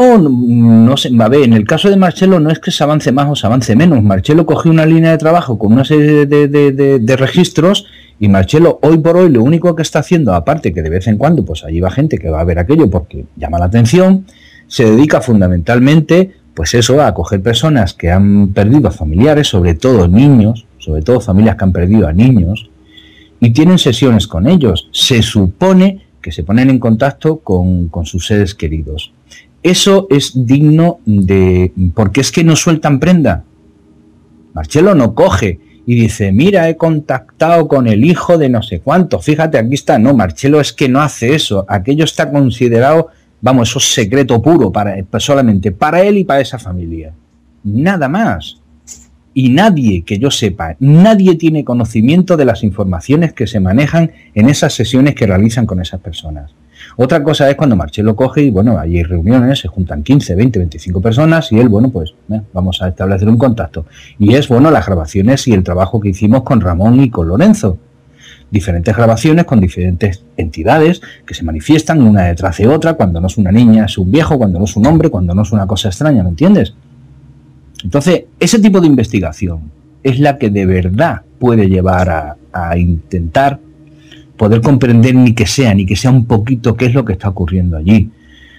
No sé. A ver, en el caso de Marcello no es que se avance más o se avance menos. Marcello cogió una línea de trabajo con una serie de registros, y Marcello hoy por hoy lo único que está haciendo, aparte que de vez en cuando pues allí va gente que va a ver aquello porque llama la atención, se dedica fundamentalmente pues eso, a acoger personas que han perdido a familiares, sobre todo niños, sobre todo familias que han perdido a niños, y tienen sesiones con ellos. Se supone que se ponen en contacto con sus seres queridos. Eso es digno de... porque es que no sueltan prenda. Marcello no coge y dice, mira, he contactado con el hijo de no sé cuánto, fíjate, aquí está. No, Marcello es que no hace eso. Aquello está considerado, vamos, eso es secreto puro, solamente para él y para esa familia. Nada más. Y nadie, que yo sepa, nadie tiene conocimiento de las informaciones que se manejan en esas sesiones que realizan con esas personas. Otra cosa es cuando Marcello coge y, bueno, hay reuniones, se juntan 15, 20, 25 personas y él, bueno, pues vamos a establecer un contacto. Y es, bueno, las grabaciones y el trabajo que hicimos con Ramón y con Lorenzo. Diferentes grabaciones con diferentes entidades que se manifiestan una detrás de otra, cuando no es una niña, es un viejo, cuando no es un hombre, cuando no es una cosa extraña, ¿me entiendes? Entonces, ese tipo de investigación es la que de verdad puede llevar a intentar poder comprender ni que sea un poquito qué es lo que está ocurriendo allí.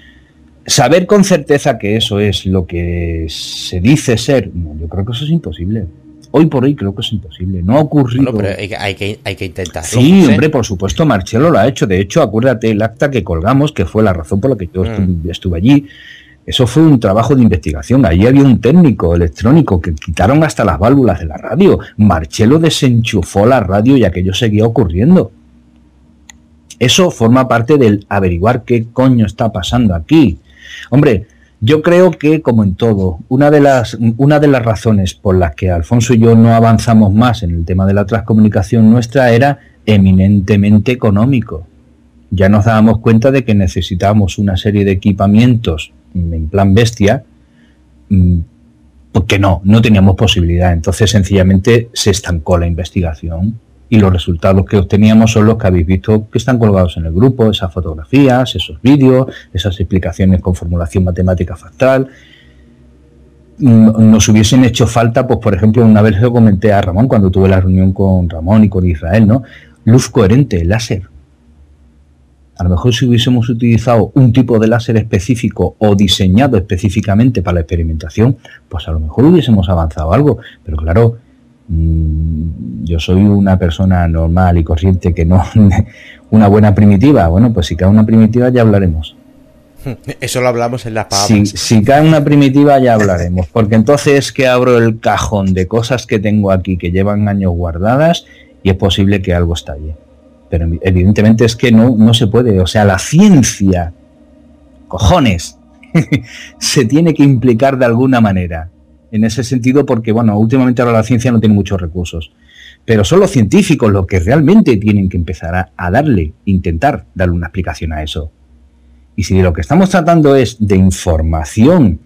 Saber con certeza que eso es lo que se dice ser, no, yo creo que eso es imposible. Hoy por hoy creo que es imposible. No ha ocurrido. Bueno, pero hay que intentarlo. Sí, hombre, por supuesto, Marcello lo ha hecho. De hecho, acuérdate el acta que colgamos, que fue la razón por la que yo estuve allí. Eso fue un trabajo de investigación. Allí había un técnico electrónico que quitaron hasta las válvulas de la radio. Marcello desenchufó la radio y aquello seguía ocurriendo. Eso forma parte del averiguar qué coño está pasando aquí. Hombre, yo creo que, como en todo, una de las razones por las que Alfonso y yo no avanzamos más en el tema de la transcomunicación nuestra era eminentemente económico. Ya nos dábamos cuenta de que necesitábamos una serie de equipamientos en plan bestia, porque no teníamos posibilidad. Entonces, sencillamente, se estancó la investigación. Y los resultados que obteníamos son los que habéis visto que están colgados en el grupo, esas fotografías, esos vídeos, esas explicaciones con formulación matemática fractal. Nos hubiesen hecho falta, pues por ejemplo, una vez lo comenté a Ramón cuando tuve la reunión con Ramón y con Israel, ¿no? Luz coherente, láser. A lo mejor si hubiésemos utilizado un tipo de láser específico o diseñado específicamente para la experimentación, pues a lo mejor hubiésemos avanzado algo. Pero claro, yo soy una persona normal y corriente que no una buena primitiva. Bueno, pues si cae una primitiva ya hablaremos. Eso lo hablamos en las palabras. Si cae una primitiva ya hablaremos, porque entonces es que abro el cajón de cosas que tengo aquí que llevan años guardadas y es posible que algo estalle. Pero evidentemente es que no se puede. O sea, la ciencia, cojones, se tiene que implicar de alguna manera. En ese sentido, porque, bueno, últimamente ahora la ciencia no tiene muchos recursos. Pero son los científicos los que realmente tienen que empezar a intentar darle una explicación a eso. Y si de lo que estamos tratando es de información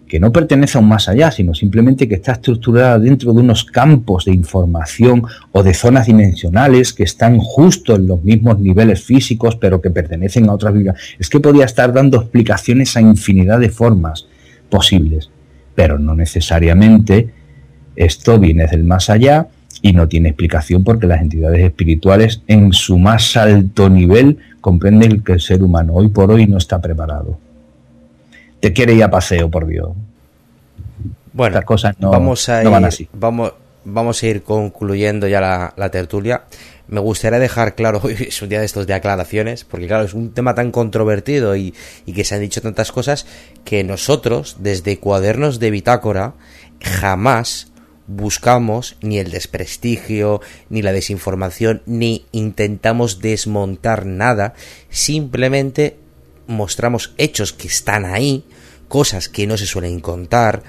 que no pertenece a un más allá, sino simplemente que está estructurada dentro de unos campos de información o de zonas dimensionales que están justo en los mismos niveles físicos, pero que pertenecen a otras vibraciones. Es que podría estar dando explicaciones a infinidad de formas posibles, pero no necesariamente esto viene del más allá y no tiene explicación, porque las entidades espirituales en su más alto nivel comprenden que el ser humano hoy por hoy no está preparado. Te quiere ir a paseo, por Dios. Bueno, estas cosas no van así. Vamos a ir concluyendo ya la tertulia. Me gustaría dejar claro, hoy es un día de estos de aclaraciones, porque claro, es un tema tan controvertido y que se han dicho tantas cosas, que nosotros, desde Cuadernos de Bitácora, jamás buscamos ni el desprestigio, ni la desinformación, ni intentamos desmontar nada. Simplemente mostramos hechos que están ahí, cosas que no se suelen contar,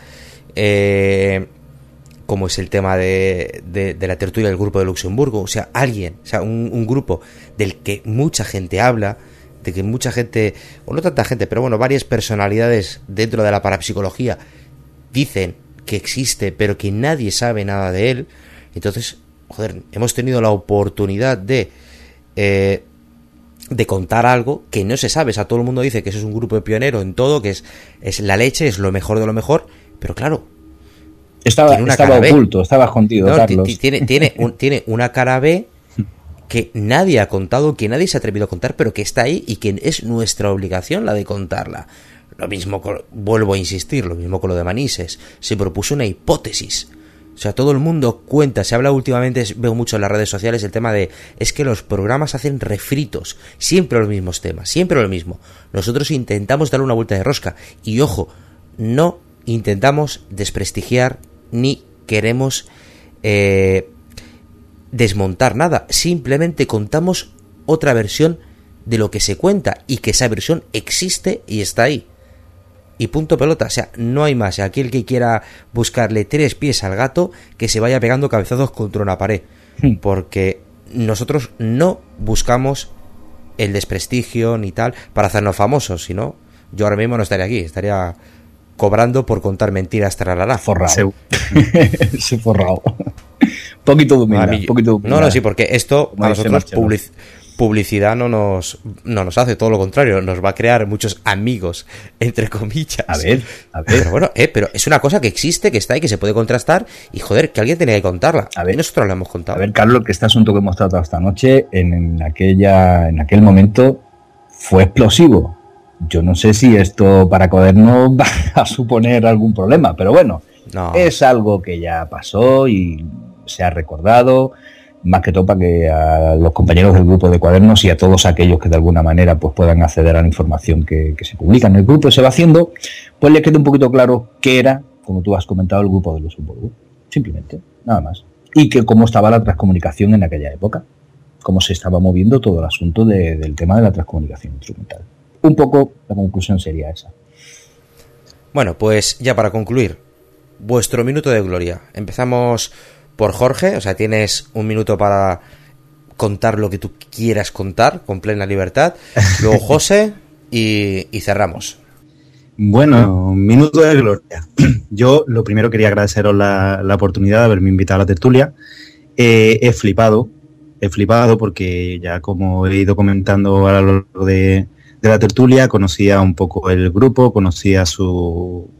como es el tema de la tertulia del grupo de Luxemburgo. O sea, un grupo del que mucha gente habla, de que mucha gente, o no tanta gente, pero bueno, varias personalidades dentro de la parapsicología dicen que existe, pero que nadie sabe nada de él. Entonces, joder, hemos tenido la oportunidad de contar algo que no se sabe. O sea, todo el mundo dice que eso es un grupo de pionero en todo, que es la leche, es lo mejor de lo mejor, pero claro, estaba oculto, estaba escondido, no, Carlos. Tiene una cara B que nadie ha contado, que nadie se ha atrevido a contar, pero que está ahí y que es nuestra obligación la de contarla. Lo mismo, vuelvo a insistir, lo mismo con lo de Manises. Se propuso una hipótesis. O sea, todo el mundo cuenta, se habla últimamente, veo mucho en las redes sociales el tema de, es que los programas hacen refritos, siempre los mismos temas, siempre lo mismo. Nosotros intentamos darle una vuelta de rosca y ojo, no intentamos desprestigiar ni queremos desmontar nada, simplemente contamos otra versión de lo que se cuenta y que esa versión existe y está ahí. Y punto pelota, o sea, no hay más. Aquí el que quiera buscarle 3 pies al gato, que se vaya pegando cabezazos contra una pared. Porque nosotros no buscamos el desprestigio ni tal para hacernos famosos, sino yo ahora mismo no estaría aquí, estaría cobrando por contar mentiras, trarará. Forrado. Se forrado. Poquito de humildad. No, sí, porque esto a nosotros publicidad no nos hace, todo lo contrario, nos va a crear muchos amigos, entre comillas. A ver. Pero bueno, pero es una cosa que existe, que está ahí, que se puede contrastar y joder, que alguien tenía que contarla. A ver, y nosotros la hemos contado. A ver, Carlos, que este asunto que hemos tratado esta noche, en aquel momento fue explosivo. Yo no sé si esto para Cuadernos va a suponer algún problema, pero bueno, es algo que ya pasó y se ha recordado. Más que todo para que a los compañeros del grupo de Cuadernos y a todos aquellos que de alguna manera pues puedan acceder a la información que se publica en el grupo y se va haciendo, pues les quede un poquito claro qué era, como tú has comentado, el grupo de Luxemburgo. Simplemente, nada más. Y que cómo estaba la transcomunicación en aquella época, cómo se estaba moviendo todo el asunto del tema de la transcomunicación instrumental. Un poco la conclusión sería esa. Bueno, pues ya para concluir, vuestro minuto de gloria. Empezamos por Jorge, o sea, tienes un minuto para contar lo que tú quieras contar, con plena libertad. Luego José y cerramos. Bueno, minuto de gloria. Yo lo primero quería agradeceros la oportunidad de haberme invitado a la tertulia. He flipado porque ya como he ido comentando a lo largo de la tertulia, conocía un poco el grupo, conocía sus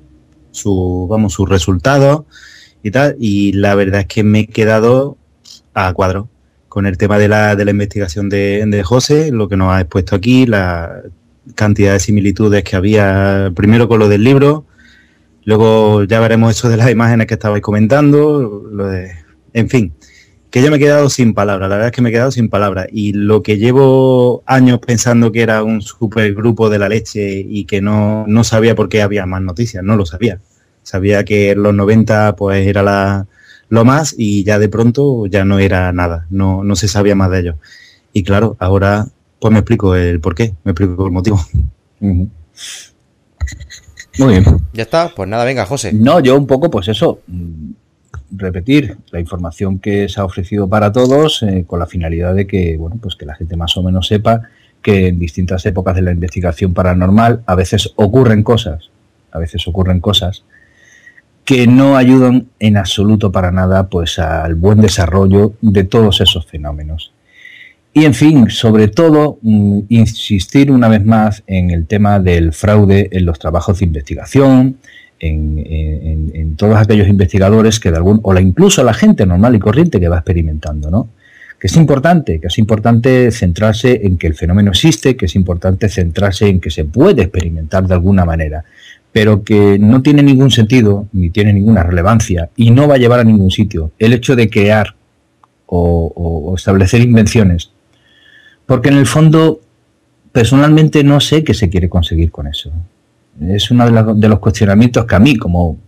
resultados y tal, y la verdad es que me he quedado a cuadro con el tema de la investigación de José, lo que nos ha expuesto aquí, la cantidad de similitudes que había, primero con lo del libro, luego ya veremos eso de las imágenes que estabais comentando, en fin, que yo me he quedado sin palabras, la verdad es que me he quedado sin palabras, y lo que llevo años pensando que era un supergrupo de la leche y que no sabía por qué había más noticias, no lo sabía. Sabía que en los 90 pues era lo más y ya de pronto ya no era nada, no se sabía más de ellos. Y claro, ahora pues me explico el porqué, me explico el motivo. Uh-huh. Muy bien. Ya está, pues nada, venga, José. No, yo un poco pues eso, repetir la información que se ha ofrecido para todos con la finalidad de que, bueno, pues que la gente más o menos sepa que en distintas épocas de la investigación paranormal a veces ocurren cosas a veces ocurren cosas que no ayudan en absoluto para nada pues al buen desarrollo de todos esos fenómenos. Y en fin, sobre todo, insistir una vez más en el tema del fraude en los trabajos de investigación, en todos aquellos investigadores que o incluso la gente normal y corriente que va experimentando, ¿no? Que es importante centrarse en que el fenómeno existe, que es importante centrarse en que se puede experimentar de alguna manera, pero que no tiene ningún sentido ni tiene ninguna relevancia y no va a llevar a ningún sitio el hecho de crear o establecer invenciones, porque en el fondo personalmente no sé qué se quiere conseguir con eso. Es uno de los cuestionamientos que a mí,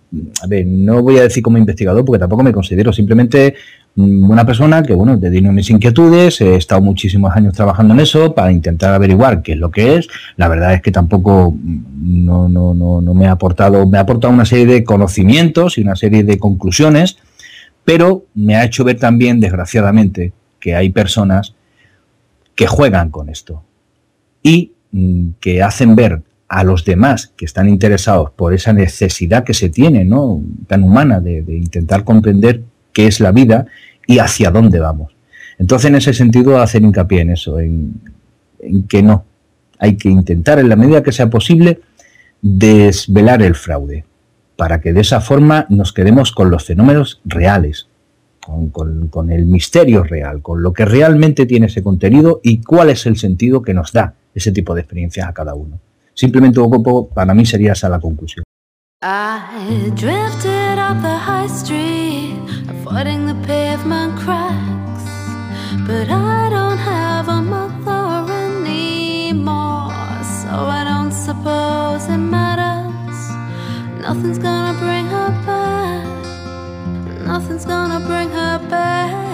no voy a decir como investigador porque tampoco me considero, simplemente una persona que, bueno, dedico mis inquietudes, he estado muchísimos años trabajando en eso para intentar averiguar qué es lo que es. La verdad es que tampoco no me ha aportado una serie de conocimientos y una serie de conclusiones, pero me ha hecho ver también, desgraciadamente, que hay personas que juegan con esto y que hacen ver a los demás que están interesados por esa necesidad que se tiene, ¿no?, tan humana de intentar comprender qué es la vida y hacia dónde vamos. Entonces, en ese sentido, hacer hincapié en eso, en que no, hay que intentar, en la medida que sea posible, desvelar el fraude, para que de esa forma nos quedemos con los fenómenos reales, con el misterio real, con lo que realmente tiene ese contenido y cuál es el sentido que nos da ese tipo de experiencias a cada uno. Simplemente un poco, para mí sería esa la conclusión. I drifted up the high street, avoiding the pavement cracks, but I don't have a mother anymore, so I don't suppose it matters. Nothing's gonna bring her back, nothing's gonna bring her back.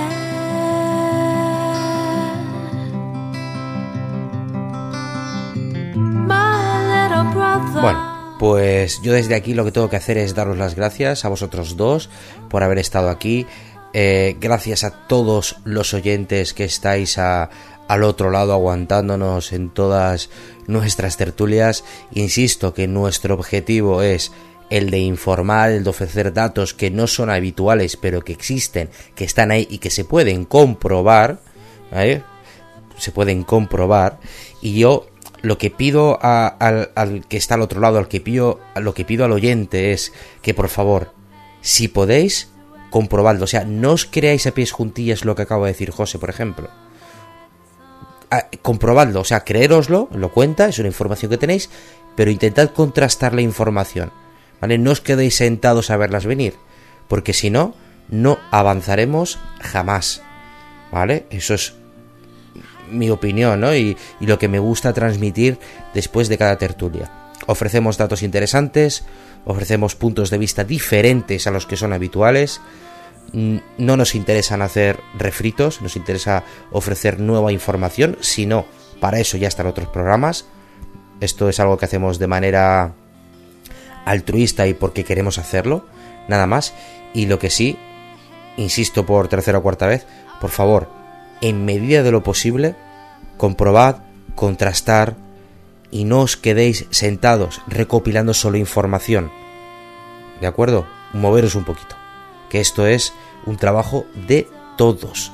My little brother. Bueno, pues yo desde aquí lo que tengo que hacer es daros las gracias a vosotros dos por haber estado aquí. Gracias a todos los oyentes que estáis al otro lado aguantándonos en todas nuestras tertulias. Insisto que nuestro objetivo es el de informar, el de ofrecer datos que no son habituales pero que existen, que están ahí y que se pueden comprobar, ¿vale? Se pueden comprobar. Y yo lo que pido al que está al otro lado, lo que pido al oyente es que, por favor, si podéis, comprobadlo. O sea, no os creáis a pies juntillas lo que acabo de decir José, por ejemplo. Comprobadlo, o sea, creéroslo, lo cuenta, es una información que tenéis, pero intentad contrastar la información, ¿vale? No os quedéis sentados a verlas venir, porque si no, no avanzaremos jamás, ¿vale? Eso es mi opinión, ¿no? Y lo que me gusta transmitir después de cada tertulia. Ofrecemos datos interesantes, ofrecemos puntos de vista diferentes a los que son habituales. No nos interesan hacer refritos, nos interesa ofrecer nueva información, sino para eso ya están otros programas. Esto es algo que hacemos de manera altruista y porque queremos hacerlo, nada más. Y lo que sí, insisto por tercera o cuarta vez, por favor, en medida de lo posible, comprobad, contrastar y no os quedéis sentados recopilando solo información, ¿de acuerdo? Moveros un poquito, que esto es un trabajo de todos,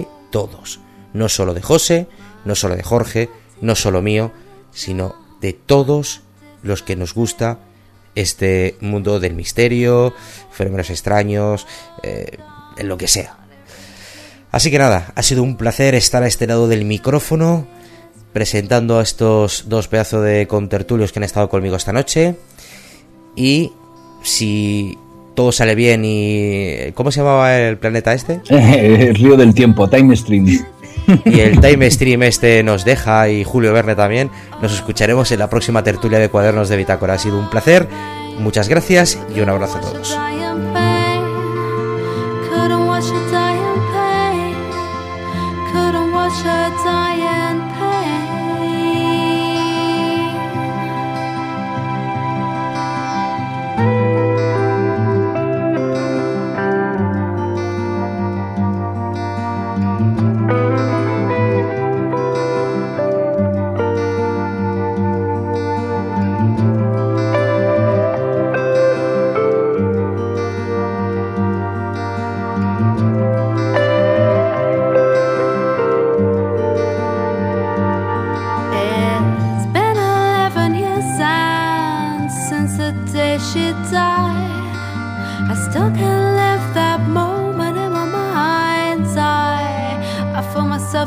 no solo de José, no solo de Jorge, no solo mío, sino de todos los que nos gusta este mundo del misterio, fenómenos extraños, en lo que sea. Así que nada, ha sido un placer estar a este lado del micrófono presentando a estos dos pedazos de contertulios que han estado conmigo esta noche. Y si todo sale bien y... ¿cómo se llamaba el planeta este? El río del tiempo, Time Stream. Y el Time Stream este nos deja, y Julio Verne también, nos escucharemos en la próxima tertulia de Cuadernos de Bitácora. Ha sido un placer, muchas gracias y un abrazo a todos.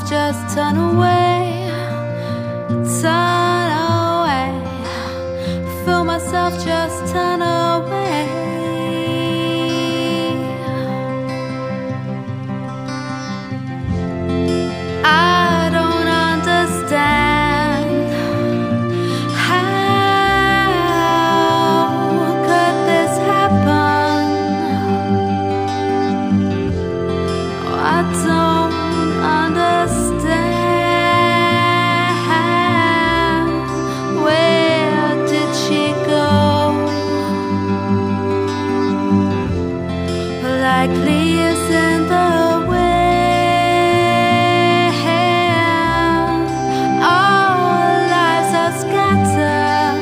myself just turn away, turn away. Feel myself just turn away. I don't understand. How could this happen? I don't understand. Where did she go? Like leaves in the wind, our lives are scattered.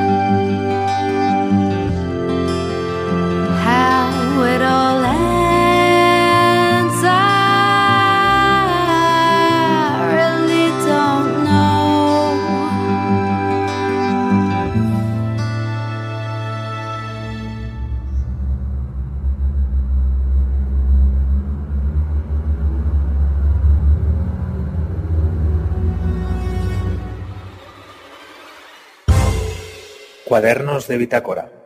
How it all ends, I really don't know. Cuadernos de bitácora.